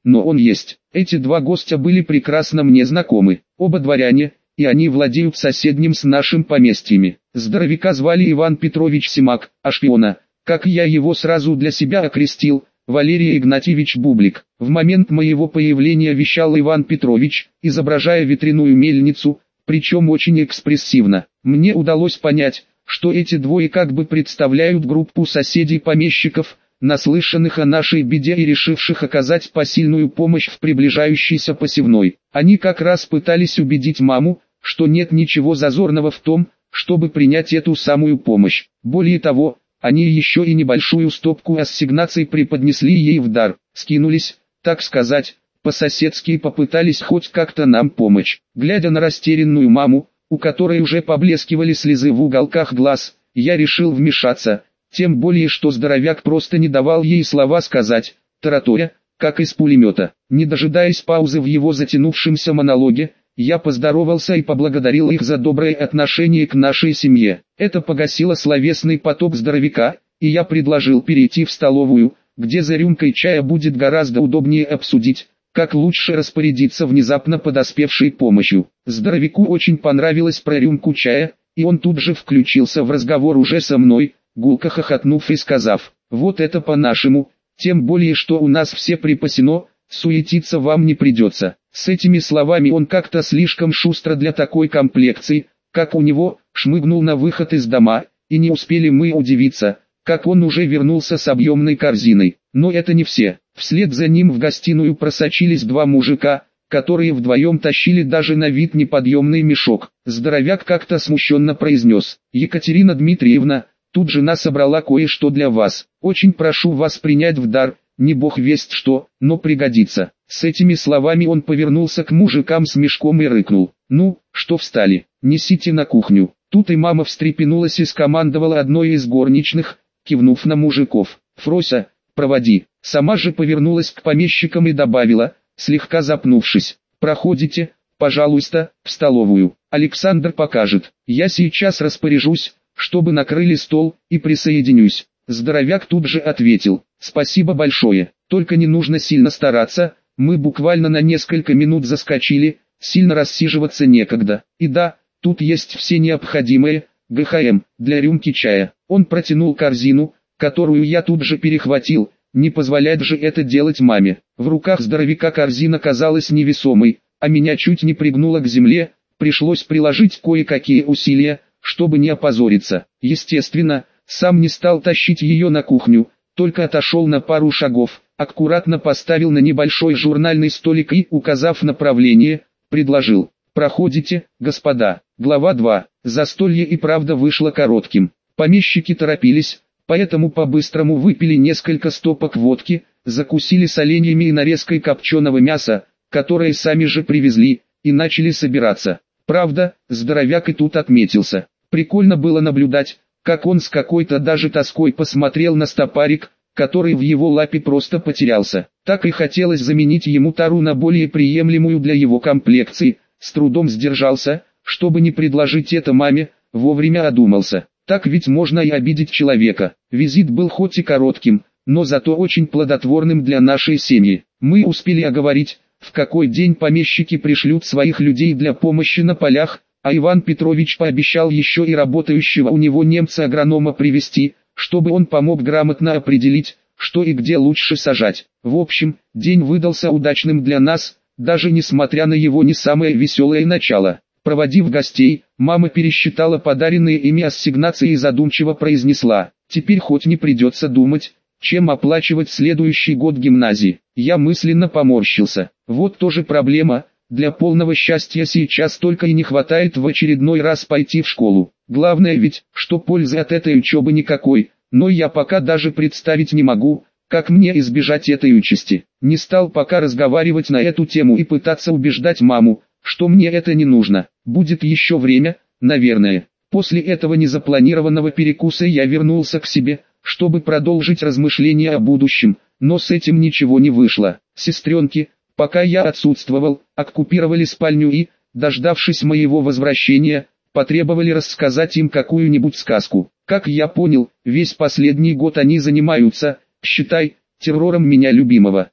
но он есть. Эти два гостя были прекрасно мне знакомы, оба дворяне, и они владеют соседним с нашим поместьями. Здоровяка звали Иван Петрович Симак, а шпиона, как я его сразу для себя окрестил, Валерий Игнатьевич Бублик. В момент моего появления вещал Иван Петрович, изображая ветряную мельницу, причем очень экспрессивно. Мне удалось понять, что эти двое как бы представляют группу соседей-помещиков, наслышанных о нашей беде и решивших оказать посильную помощь в приближающейся посевной. Они как раз пытались убедить маму, что нет ничего зазорного в том, чтобы принять эту самую помощь. Более того, они еще и небольшую стопку ассигнаций преподнесли ей в дар, скинулись, так сказать, по-соседски попытались хоть как-то нам помочь. Глядя на растерянную маму, у которой уже поблескивали слезы в уголках глаз, я решил вмешаться, тем более что здоровяк просто не давал ей слова сказать, тараторя, как из пулемета. Не дожидаясь паузы в его затянувшемся монологе, я поздоровался и поблагодарил их за доброе отношение к нашей семье. Это погасило словесный поток здоровяка, и я предложил перейти в столовую, где за рюмкой чая будет гораздо удобнее обсудить, как лучше распорядиться внезапно подоспевшей помощью. Здоровяку очень понравилось про рюмку чая, и он тут же включился в разговор уже со мной, гулко хохотнув и сказав: «Вот это по-нашему, тем более что у нас все припасено, суетиться вам не придется». С этими словами он как-то слишком шустро для такой комплекции, как у него, шмыгнул на выход из дома, и не успели мы удивиться, как он уже вернулся с объемной корзиной. Но это не все. Вслед за ним в гостиную просочились два мужика, которые вдвоем тащили даже на вид неподъемный мешок. Здоровяк как-то смущенно произнес: «Екатерина Дмитриевна, тут жена собрала кое-что для вас. Очень прошу вас принять в дар, не бог весть что, но пригодится». С этими словами он повернулся к мужикам с мешком и рыкнул: «Ну, что встали, несите на кухню». Тут и мама встрепенулась и скомандовала одной из горничных, кивнув на мужиков: «Фрося, проводи». Сама же повернулась к помещикам и добавила, слегка запнувшись: «Проходите, пожалуйста, в столовую. Александр покажет. Я сейчас распоряжусь, чтобы накрыли стол, и присоединюсь». Здоровяк тут же ответил: «Спасибо большое, только не нужно сильно стараться, мы буквально на несколько минут заскочили, сильно рассиживаться некогда. И да, тут есть все необходимое, ГХМ, для рюмки чая». Он протянул корзину, которую я тут же перехватил, не позволять же это делать маме. В руках здоровяка корзина казалась невесомой, а меня чуть не пригнуло к земле, пришлось приложить кое-какие усилия, чтобы не опозориться. Естественно, сам не стал тащить ее на кухню, только отошел на пару шагов, аккуратно поставил на небольшой журнальный столик и, указав направление, предложил: «Проходите, господа». Глава 2. Застолье и правда вышло коротким. Помещики торопились, поэтому по-быстрому выпили несколько стопок водки, закусили соленьями и нарезкой копченого мяса, которое сами же привезли, и начали собираться. Правда, здоровяк и тут отметился. Прикольно было наблюдать, как он с какой-то даже тоской посмотрел на стопарик, который в его лапе просто потерялся. Так и хотелось заменить ему тару на более приемлемую для его комплекции, с трудом сдержался, чтобы не предложить это маме, вовремя одумался. Так ведь можно и обидеть человека. Визит был хоть и коротким, но зато очень плодотворным для нашей семьи. Мы успели оговорить, в какой день помещики пришлют своих людей для помощи на полях, а Иван Петрович пообещал еще и работающего у него немца-агронома привезти, чтобы он помог грамотно определить, что и где лучше сажать. В общем, день выдался удачным для нас, даже несмотря на его не самое веселое начало. Проводив гостей, мама пересчитала подаренные ими ассигнации и задумчиво произнесла: «Теперь хоть не придется думать, чем оплачивать следующий год гимназии». Я мысленно поморщился. Вот тоже проблема, для полного счастья сейчас только и не хватает в очередной раз пойти в школу. Главное ведь, что пользы от этой учебы никакой, но я пока даже представить не могу, как мне избежать этой участи. Не стал пока разговаривать на эту тему и пытаться убеждать маму, что мне это не нужно. Будет еще время, наверное. После этого незапланированного перекуса я вернулся к себе, чтобы продолжить размышления о будущем, но с этим ничего не вышло. Сестренки, пока я отсутствовал, оккупировали спальню и, дождавшись моего возвращения, потребовали рассказать им какую-нибудь сказку. Как я понял, весь последний год они занимаются, считай, террором меня любимого.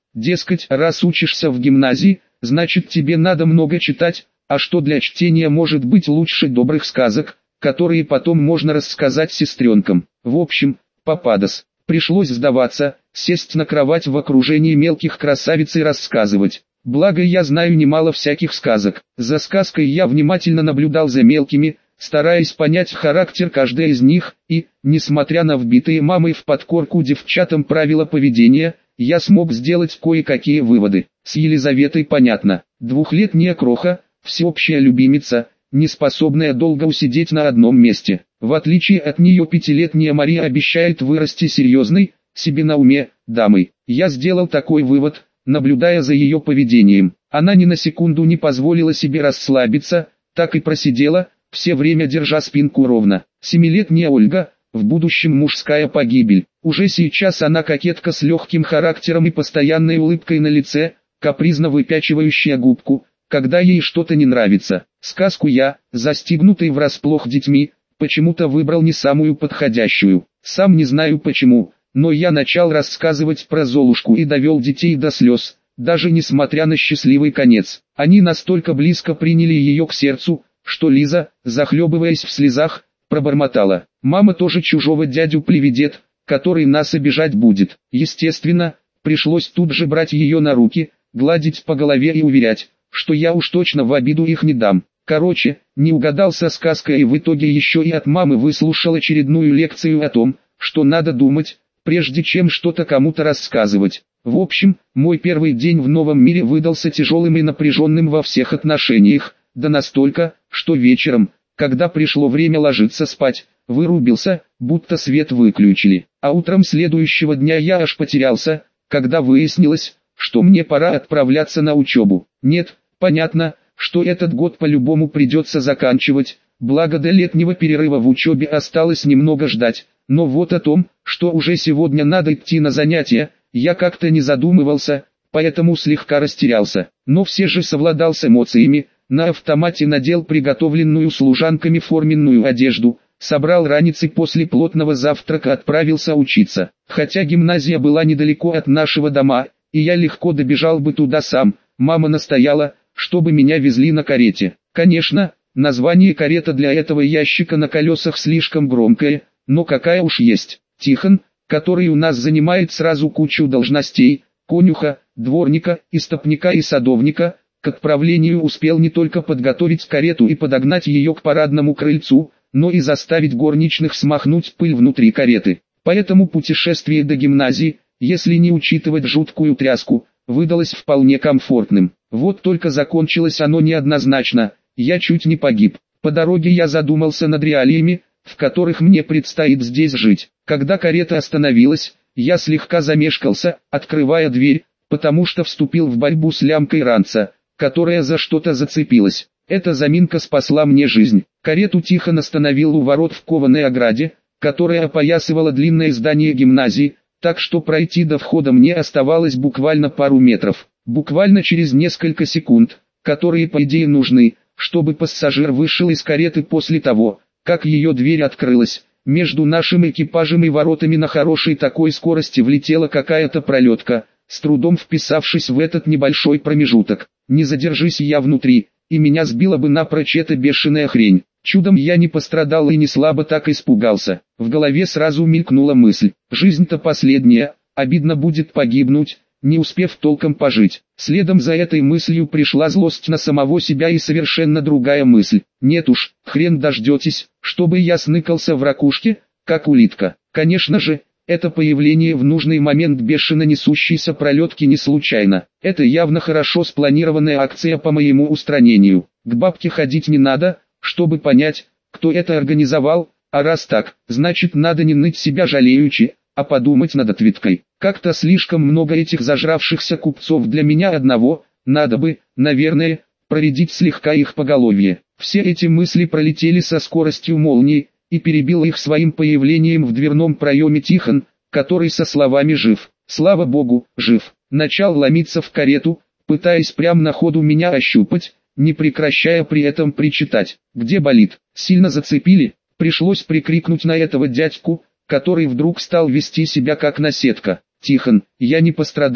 Дескать, раз учишься в гимназии, значит тебе надо много читать, а что для чтения может быть лучше добрых сказок, которые потом можно рассказать сестренкам. В общем, попадос. Пришлось сдаваться, сесть на кровать в окружении мелких красавиц и рассказывать. Благо я знаю немало всяких сказок. За сказкой я внимательно наблюдал за мелкими, стараясь понять характер каждой из них, и, несмотря на вбитые мамой в подкорку девчатам правила поведения, я смог сделать кое-какие выводы. С Елизаветой понятно. Двухлетняя кроха, всеобщая любимица, не способная долго усидеть на одном месте. В отличие от нее пятилетняя Мария обещает вырасти серьезной, себе на уме, дамой. Я сделал такой вывод, наблюдая за ее поведением. Она ни на секунду не позволила себе расслабиться, так и просидела, все время держа спинку ровно. Семилетняя Ольга, в будущем мужская погибель. Уже сейчас она кокетка с легким характером и постоянной улыбкой на лице, капризно выпячивающая губку, когда ей что-то не нравится. Сказку я, застигнутый врасплох детьми, почему-то выбрал не самую подходящую. Сам не знаю почему, но я начал рассказывать про Золушку и довел детей до слез, даже несмотря на счастливый конец. Они настолько близко приняли ее к сердцу, что Лиза, захлебываясь в слезах, пробормотала: «Мама тоже чужого дядю приведет, который нас обижать будет». Естественно, пришлось тут же брать ее на руки, гладить по голове и уверять, что я уж точно в обиду их не дам. Короче, не угадал со сказкой и в итоге еще и от мамы выслушал очередную лекцию о том, что надо думать, прежде чем что-то кому-то рассказывать. В общем, мой первый день в новом мире выдался тяжелым и напряженным во всех отношениях, да настолько, что вечером, когда пришло время ложиться спать, вырубился, будто свет выключили. А утром следующего дня я аж потерялся, когда выяснилось, что мне пора отправляться на учебу. Нет, понятно, что этот год по-любому придется заканчивать, благо до летнего перерыва в учебе осталось немного ждать, но вот о том, что уже сегодня надо идти на занятия, я как-то не задумывался, поэтому слегка растерялся, но все же совладал с эмоциями, на автомате надел приготовленную служанками форменную одежду, собрал раницы, после плотного завтрака отправился учиться. Хотя гимназия была недалеко от нашего дома, и я легко добежал бы туда сам, мама настояла, чтобы меня везли на карете. Конечно, название карета для этого ящика на колесах слишком громкое, но какая уж есть. Тихон, который у нас занимает сразу кучу должностей, конюха, дворника, истопника и садовника, к отправлению успел не только подготовить карету и подогнать ее к парадному крыльцу, но и заставить горничных смахнуть пыль внутри кареты. Поэтому путешествие до гимназии, если не учитывать жуткую тряску, выдалось вполне комфортным. Вот только закончилось оно неоднозначно, я чуть не погиб. По дороге я задумался над реалиями, в которых мне предстоит здесь жить. Когда карета остановилась, я слегка замешкался, открывая дверь, потому что вступил в борьбу с лямкой ранца, которая за что-то зацепилась. Эта заминка спасла мне жизнь. Карету Тихон остановил у ворот в кованой ограде, которая опоясывала длинное здание гимназии, так что пройти до входа мне оставалось буквально пару метров. Буквально через несколько секунд, которые по идее нужны, чтобы пассажир вышел из кареты после того, как ее дверь открылась, между нашим экипажем и воротами на хорошей такой скорости влетела какая-то пролетка, с трудом вписавшись в этот небольшой промежуток. Не задержись я внутри, и меня сбила бы напрочь эта бешеная хрень. Чудом я не пострадал и не слабо так испугался. В голове сразу мелькнула мысль: жизнь-то последняя, обидно будет погибнуть, не успев толком пожить. Следом за этой мыслью пришла злость на самого себя и совершенно другая мысль: нет уж, хрен дождетесь, чтобы я сныкался в ракушке, как улитка. Конечно же, это появление в нужный момент бешено несущейся пролетки не случайно. Это явно хорошо спланированная акция по моему устранению. К бабке ходить не надо, чтобы понять, кто это организовал, а раз так, значит надо не ныть себя жалеючи, а подумать над ответкой. Как-то слишком много этих зажравшихся купцов для меня одного, надо бы, наверное, проредить слегка их поголовье. Все эти мысли пролетели со скоростью молнии, и перебил их своим появлением в дверном проеме Тихон, который со словами «жив». Слава богу, жив. Начал ломиться в карету, пытаясь прямо на ходу меня ощупать, не прекращая при этом причитать: «Где болит? Сильно зацепили?» Пришлось прикрикнуть на этого дядьку, который вдруг стал вести себя как наседка. «Тихон, я не пострадал.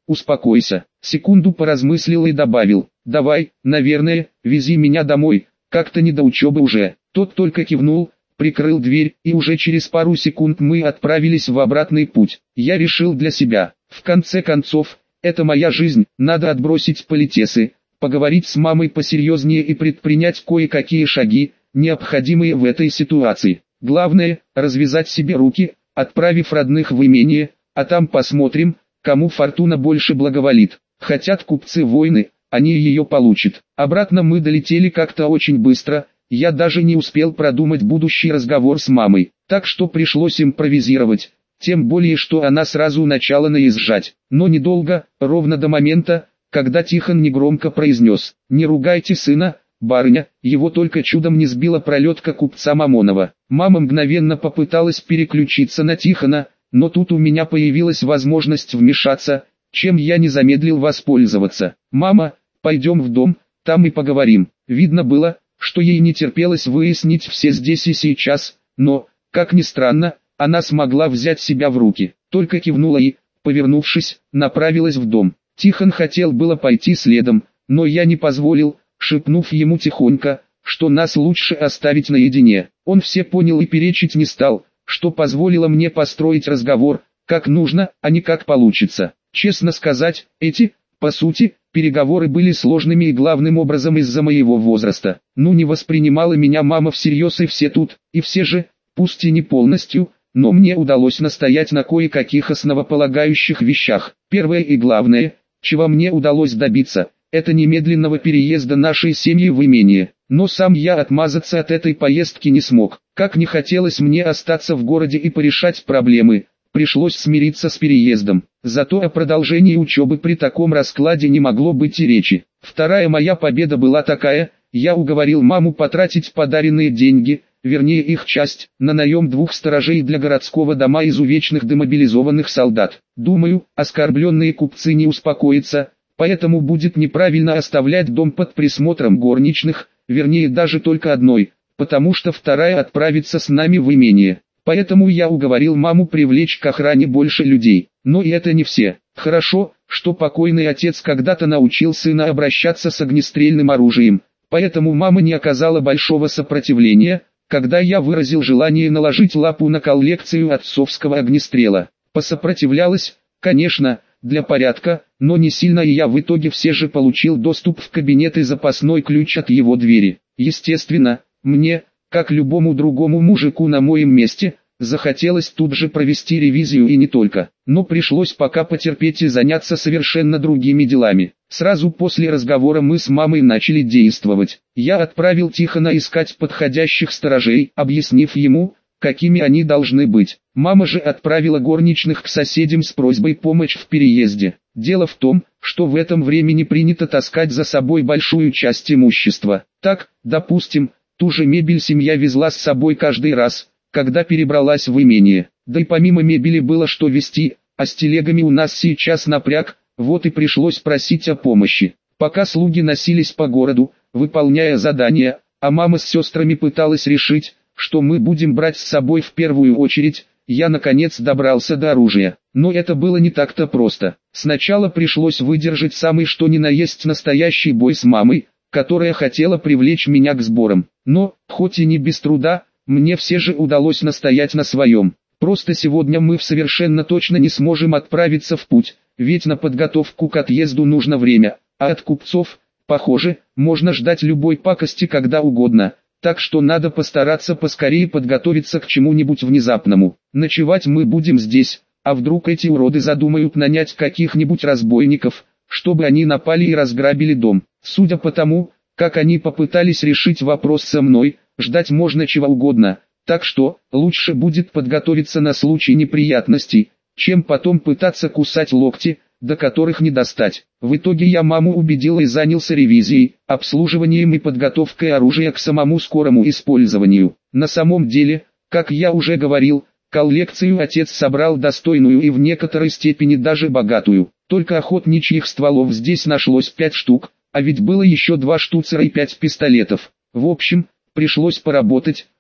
успокойся. Секунду поразмыслил и добавил, давай, наверное, вези меня домой, как-то не до учебы уже. Тот только кивнул, прикрыл дверь, и уже через пару секунд мы отправились в обратный путь. Я решил для себя, в конце концов, это моя жизнь, надо отбросить политесы, поговорить с мамой посерьезнее и предпринять кое-какие шаги, необходимые в этой ситуации. Главное, развязать себе руки, отправив родных в имение, а там посмотрим, кому фортуна больше благоволит. Хотят купцы войны, они ее получат. Обратно мы долетели как-то очень быстро, я даже не успел продумать будущий разговор с мамой, так что пришлось импровизировать, тем более что она сразу начала наезжать. Но недолго, ровно до момента, когда Тихон негромко произнес: «Не ругайте сына, барыня, его только чудом не сбила пролетка купца Мамонова». Мама мгновенно попыталась переключиться на Тихона, но тут у меня появилась возможность вмешаться, чем я не замедлил воспользоваться. «Мама, пойдем в дом, там и поговорим». Видно было, что ей не терпелось выяснить все здесь и сейчас, но, как ни странно, она смогла взять себя в руки, только кивнула и, повернувшись, направилась в дом. Тихон хотел было пойти следом, но я не позволил, шепнув ему тихонько, что нас лучше оставить наедине. Он все понял и перечить не стал, что позволило мне построить разговор, как нужно, а не как получится. Честно сказать, эти, по сути, переговоры были сложными и главным образом из-за моего возраста. Ну не воспринимала меня мама всерьез и все тут, и все же, пусть и не полностью, но мне удалось настоять на кое-каких основополагающих вещах. Первое и главное, чего мне удалось добиться, это немедленного переезда нашей семьи в имение. Но сам я отмазаться от этой поездки не смог. Как не хотелось мне остаться в городе и порешать проблемы, пришлось смириться с переездом. Зато о продолжении учебы при таком раскладе не могло быть и речи. Вторая моя победа была такая: я уговорил маму потратить подаренные деньги, вернее их часть, на наем 2 сторожей для городского дома из увечных демобилизованных солдат. Думаю, оскорбленные купцы не успокоятся, поэтому будет неправильно оставлять дом под присмотром горничных, вернее даже только одной, потому что вторая отправится с нами в имение. Поэтому я уговорил маму привлечь к охране больше людей. Но и это не все. Хорошо, что покойный отец когда-то научил сына обращаться с огнестрельным оружием, поэтому мама не оказала большого сопротивления, когда я выразил желание наложить лапу на коллекцию отцовского огнестрела. Посопротивлялась, конечно, для порядка, но не сильно, и я в итоге все же получил доступ в кабинет и запасной ключ от его двери. Естественно, мне, как любому другому мужику на моем месте, захотелось тут же провести ревизию и не только. Но пришлось пока потерпеть и заняться совершенно другими делами. Сразу после разговора мы с мамой начали действовать. Я отправил Тихона искать подходящих сторожей, объяснив ему, какими они должны быть. Мама же отправила горничных к соседям с просьбой помочь в переезде. Дело в том, что в этом времени принято таскать за собой большую часть имущества. Так, допустим, ту же мебель семья везла с собой каждый раз, когда перебралась в имение. Да и помимо мебели было что везти, а с телегами у нас сейчас напряг, вот и пришлось просить о помощи. Пока слуги носились по городу, выполняя задания, а мама с сестрами пыталась решить, что мы будем брать с собой в первую очередь, я наконец добрался до оружия. Но это было не так-то просто. Сначала пришлось выдержать самый что ни на есть настоящий бой с мамой, которая хотела привлечь меня к сборам. Но, хоть и не без труда, мне все же удалось настоять на своем. Просто сегодня мы совершенно точно не сможем отправиться в путь, ведь на подготовку к отъезду нужно время, а от купцов, похоже, можно ждать любой пакости когда угодно. Так что надо постараться поскорее подготовиться к чему-нибудь внезапному. Ночевать мы будем здесь, а вдруг эти уроды задумают нанять каких-нибудь разбойников, чтобы они напали и разграбили дом. Судя по тому, как они попытались решить вопрос со мной, ждать можно чего угодно, так что лучше будет подготовиться на случай неприятностей, чем потом пытаться кусать локти, до которых не достать. В итоге я маму убедил и занялся ревизией, обслуживанием и подготовкой оружия к самому скорому использованию. На самом деле, как я уже говорил, коллекцию отец собрал достойную и в некоторой степени даже богатую. Только охотничьих стволов здесь нашлось 5 штук, а ведь было еще 2 штуцера и 5 пистолетов. В общем, пришлось поработать,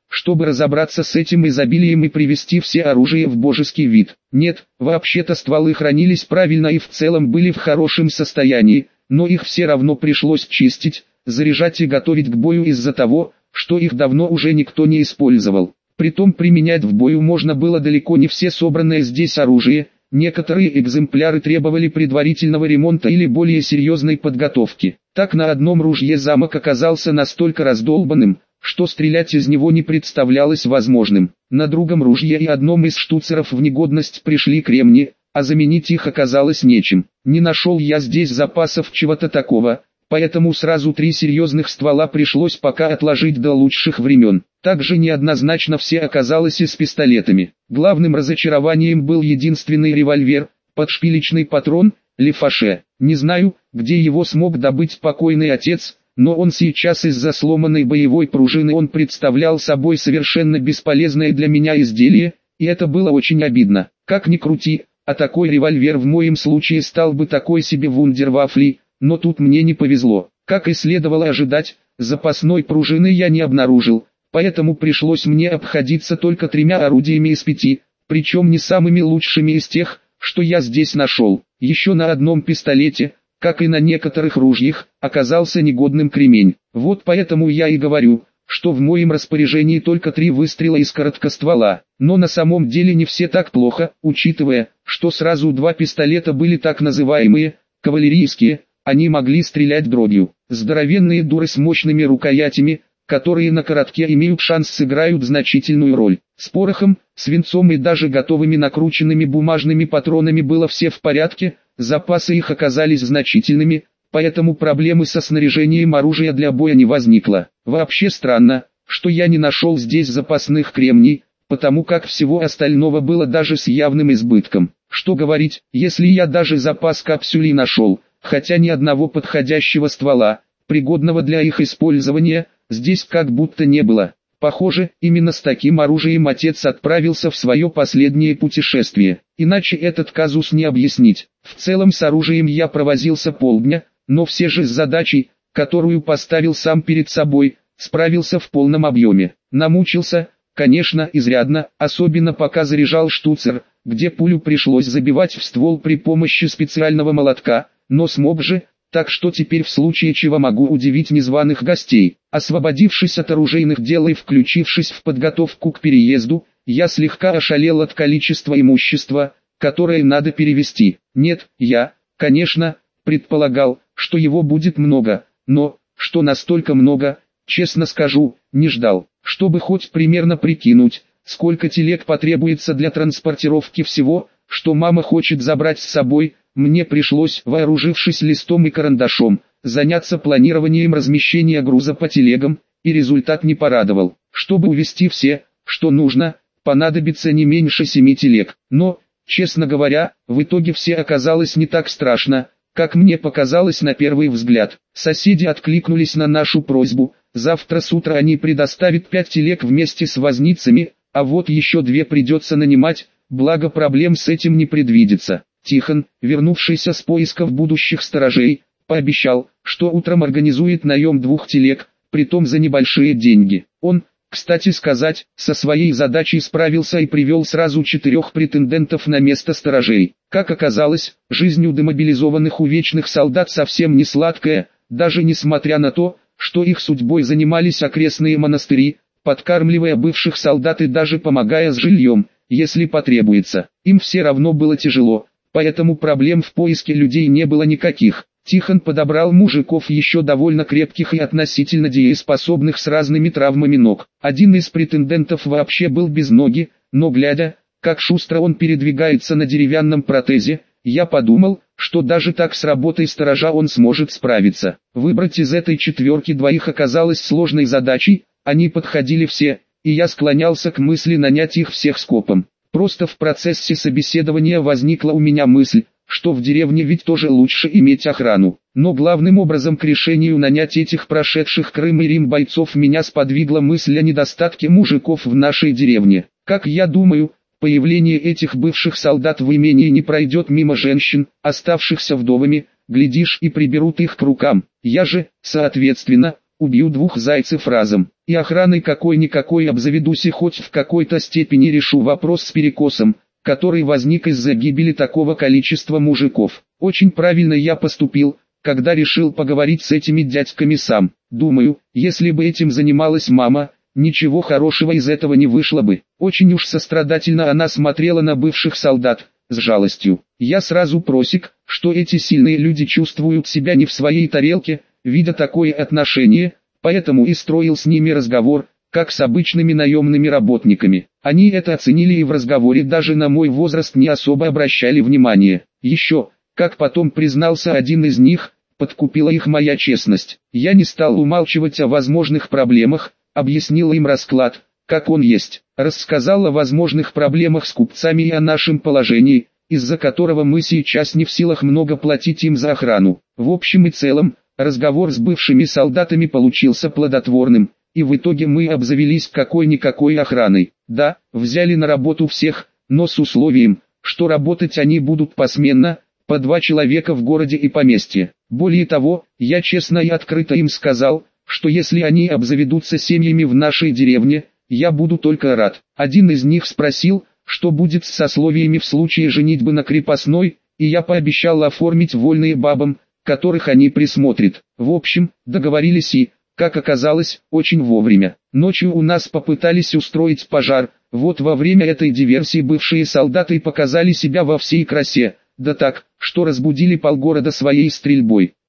чтобы разобраться с этим изобилием и привести все оружие в божеский вид. Нет, вообще-то стволы хранились правильно и в целом были в хорошем состоянии, но их все равно пришлось чистить, заряжать и готовить к бою из-за того, что их давно уже никто не использовал. Притом применять в бою можно было далеко не все собранное здесь оружие, некоторые экземпляры требовали предварительного ремонта или более серьезной подготовки. Так на одном ружье замок оказался настолько раздолбанным, что стрелять из него не представлялось возможным. На другом ружье и одном из штуцеров в негодность пришли кремни, а заменить их оказалось нечем. Не нашел я здесь запасов чего-то такого, поэтому сразу 3 серьезных ствола пришлось пока отложить до лучших времен. Также неоднозначно все оказалось и с пистолетами. Главным разочарованием был единственный револьвер, подшпилечный патрон, Лефаше. Не знаю, где его смог добыть покойный отец, но он сейчас из-за сломанной боевой пружины он представлял собой совершенно бесполезное для меня изделие, и это было очень обидно. Как ни крути, а такой револьвер в моем случае стал бы такой себе вундервафлей, но тут мне не повезло. Как и следовало ожидать, запасной пружины я не обнаружил, поэтому пришлось мне обходиться только 3 орудиями из 5, причем не самыми лучшими из тех, что я здесь нашел. Еще на одном пистолете, как и на некоторых ружьях, оказался негодным кремень. Вот поэтому я и говорю, что в моем распоряжении только 3 выстрела из короткоствола. Но на самом деле не все так плохо, учитывая, что сразу 2 пистолета были так называемые, кавалерийские, они могли стрелять дробью. Здоровенные дуры с мощными рукоятями, которые на коротке имеют шанс сыграют значительную роль. С порохом, свинцом и даже готовыми накрученными бумажными патронами было все в порядке, запасы их оказались значительными, поэтому проблемы со снаряжением оружия для боя не возникло. Вообще странно, что я не нашел здесь запасных кремний, потому как всего остального было даже с явным избытком. Что говорить, если я даже запас капсулей нашел, хотя ни одного подходящего ствола, пригодного для их использования, здесь как будто не было. Похоже, именно с таким оружием отец отправился в свое последнее путешествие. Иначе этот казус не объяснить. В целом с оружием я провозился полдня, но все же с задачей, которую поставил сам перед собой, справился в полном объеме. Намучился, конечно, изрядно, особенно пока заряжал штуцер, где пулю пришлось забивать в ствол при помощи специального молотка, но смог же, так что теперь в случае чего могу удивить незваных гостей. Освободившись от оружейных дел и включившись в подготовку к переезду, я слегка ошалел от количества имущества, которое надо перевезти. Нет, я, конечно, предполагал, что его будет много, но, что настолько много, честно скажу, не ждал. Чтобы хоть примерно прикинуть, сколько телег потребуется для транспортировки всего, что мама хочет забрать с собой, мне пришлось, вооружившись листом и карандашом, заняться планированием размещения груза по телегам, и результат не порадовал. Чтобы увезти все, что нужно, понадобится не меньше 7 телег. Но, честно говоря, в итоге все оказалось не так страшно, как мне показалось на первый взгляд. Соседи откликнулись на нашу просьбу, завтра с утра они предоставят 5 телег вместе с возницами, а вот еще 2 придется нанимать, благо проблем с этим не предвидится. Тихон, вернувшийся с поисков будущих сторожей, пообещал, что утром организует наем 2 телег, притом за небольшие деньги. Он, кстати сказать, со своей задачей справился и привел сразу 4 претендентов на место сторожей. Как оказалось, жизнь у демобилизованных увечных солдат совсем не сладкая, даже несмотря на то, что их судьбой занимались окрестные монастыри, подкармливая бывших солдат и даже помогая с жильем, если потребуется. Им все равно было тяжело, поэтому проблем в поиске людей не было никаких. Тихон подобрал мужиков еще довольно крепких и относительно дееспособных с разными травмами ног. Один из претендентов вообще был без ноги, но глядя, как шустро он передвигается на деревянном протезе, я подумал, что даже так с работой сторожа он сможет справиться. Выбрать из этой 4 2 оказалось сложной задачей, они подходили все, и я склонялся к мысли нанять их всех скопом. Просто в процессе собеседования возникла у меня мысль, что в деревне ведь тоже лучше иметь охрану. Но главным образом к решению нанять этих прошедших Крым и Рим бойцов меня сподвигла мысль о недостатке мужиков в нашей деревне. Как я думаю, появление этих бывших солдат в имении не пройдет мимо женщин, оставшихся вдовами, глядишь и приберут их к рукам. Я же, соответственно, убью 2 зайцев разом. и охраной какой-никакой обзаведусь и хоть в какой-то степени решу вопрос с перекосом, который возник из-за гибели такого количества мужиков. Очень правильно я поступил, когда решил поговорить с этими дядьками сам. Думаю, если бы этим занималась мама, ничего хорошего из этого не вышло бы. Очень уж сострадательно она смотрела на бывших солдат, с жалостью. Я сразу просек, что эти сильные люди чувствуют себя не в своей тарелке, видя такое отношение, поэтому и строил с ними разговор, как с обычными наемными работниками. Они это оценили и в разговоре даже на мой возраст не особо обращали внимания. Еще, как потом признался один из них, подкупила их моя честность. Я не стал умалчивать о возможных проблемах, объяснил им расклад, как он есть. Рассказал о возможных проблемах с купцами и о нашем положении, из-за которого мы сейчас не в силах много платить им за охрану. В общем и целом, разговор с бывшими солдатами получился плодотворным, и в итоге мы обзавелись какой-никакой охраной. Да, взяли на работу всех, но с условием, что работать они будут посменно, по 2 человека в городе и поместье. Более того, я честно и открыто им сказал, что если они обзаведутся семьями в нашей деревне, я буду только рад. Один из них спросил, что будет с сословиями в случае женитьбы на крепостной, и я пообещал оформить вольные бабам, которых они присмотрят. В общем, договорились и, как оказалось, очень вовремя. Ночью у нас попытались устроить пожар, вот во время этой диверсии бывшие солдаты показали себя во всей красе, да так, что разбудили полгорода своей стрельбой.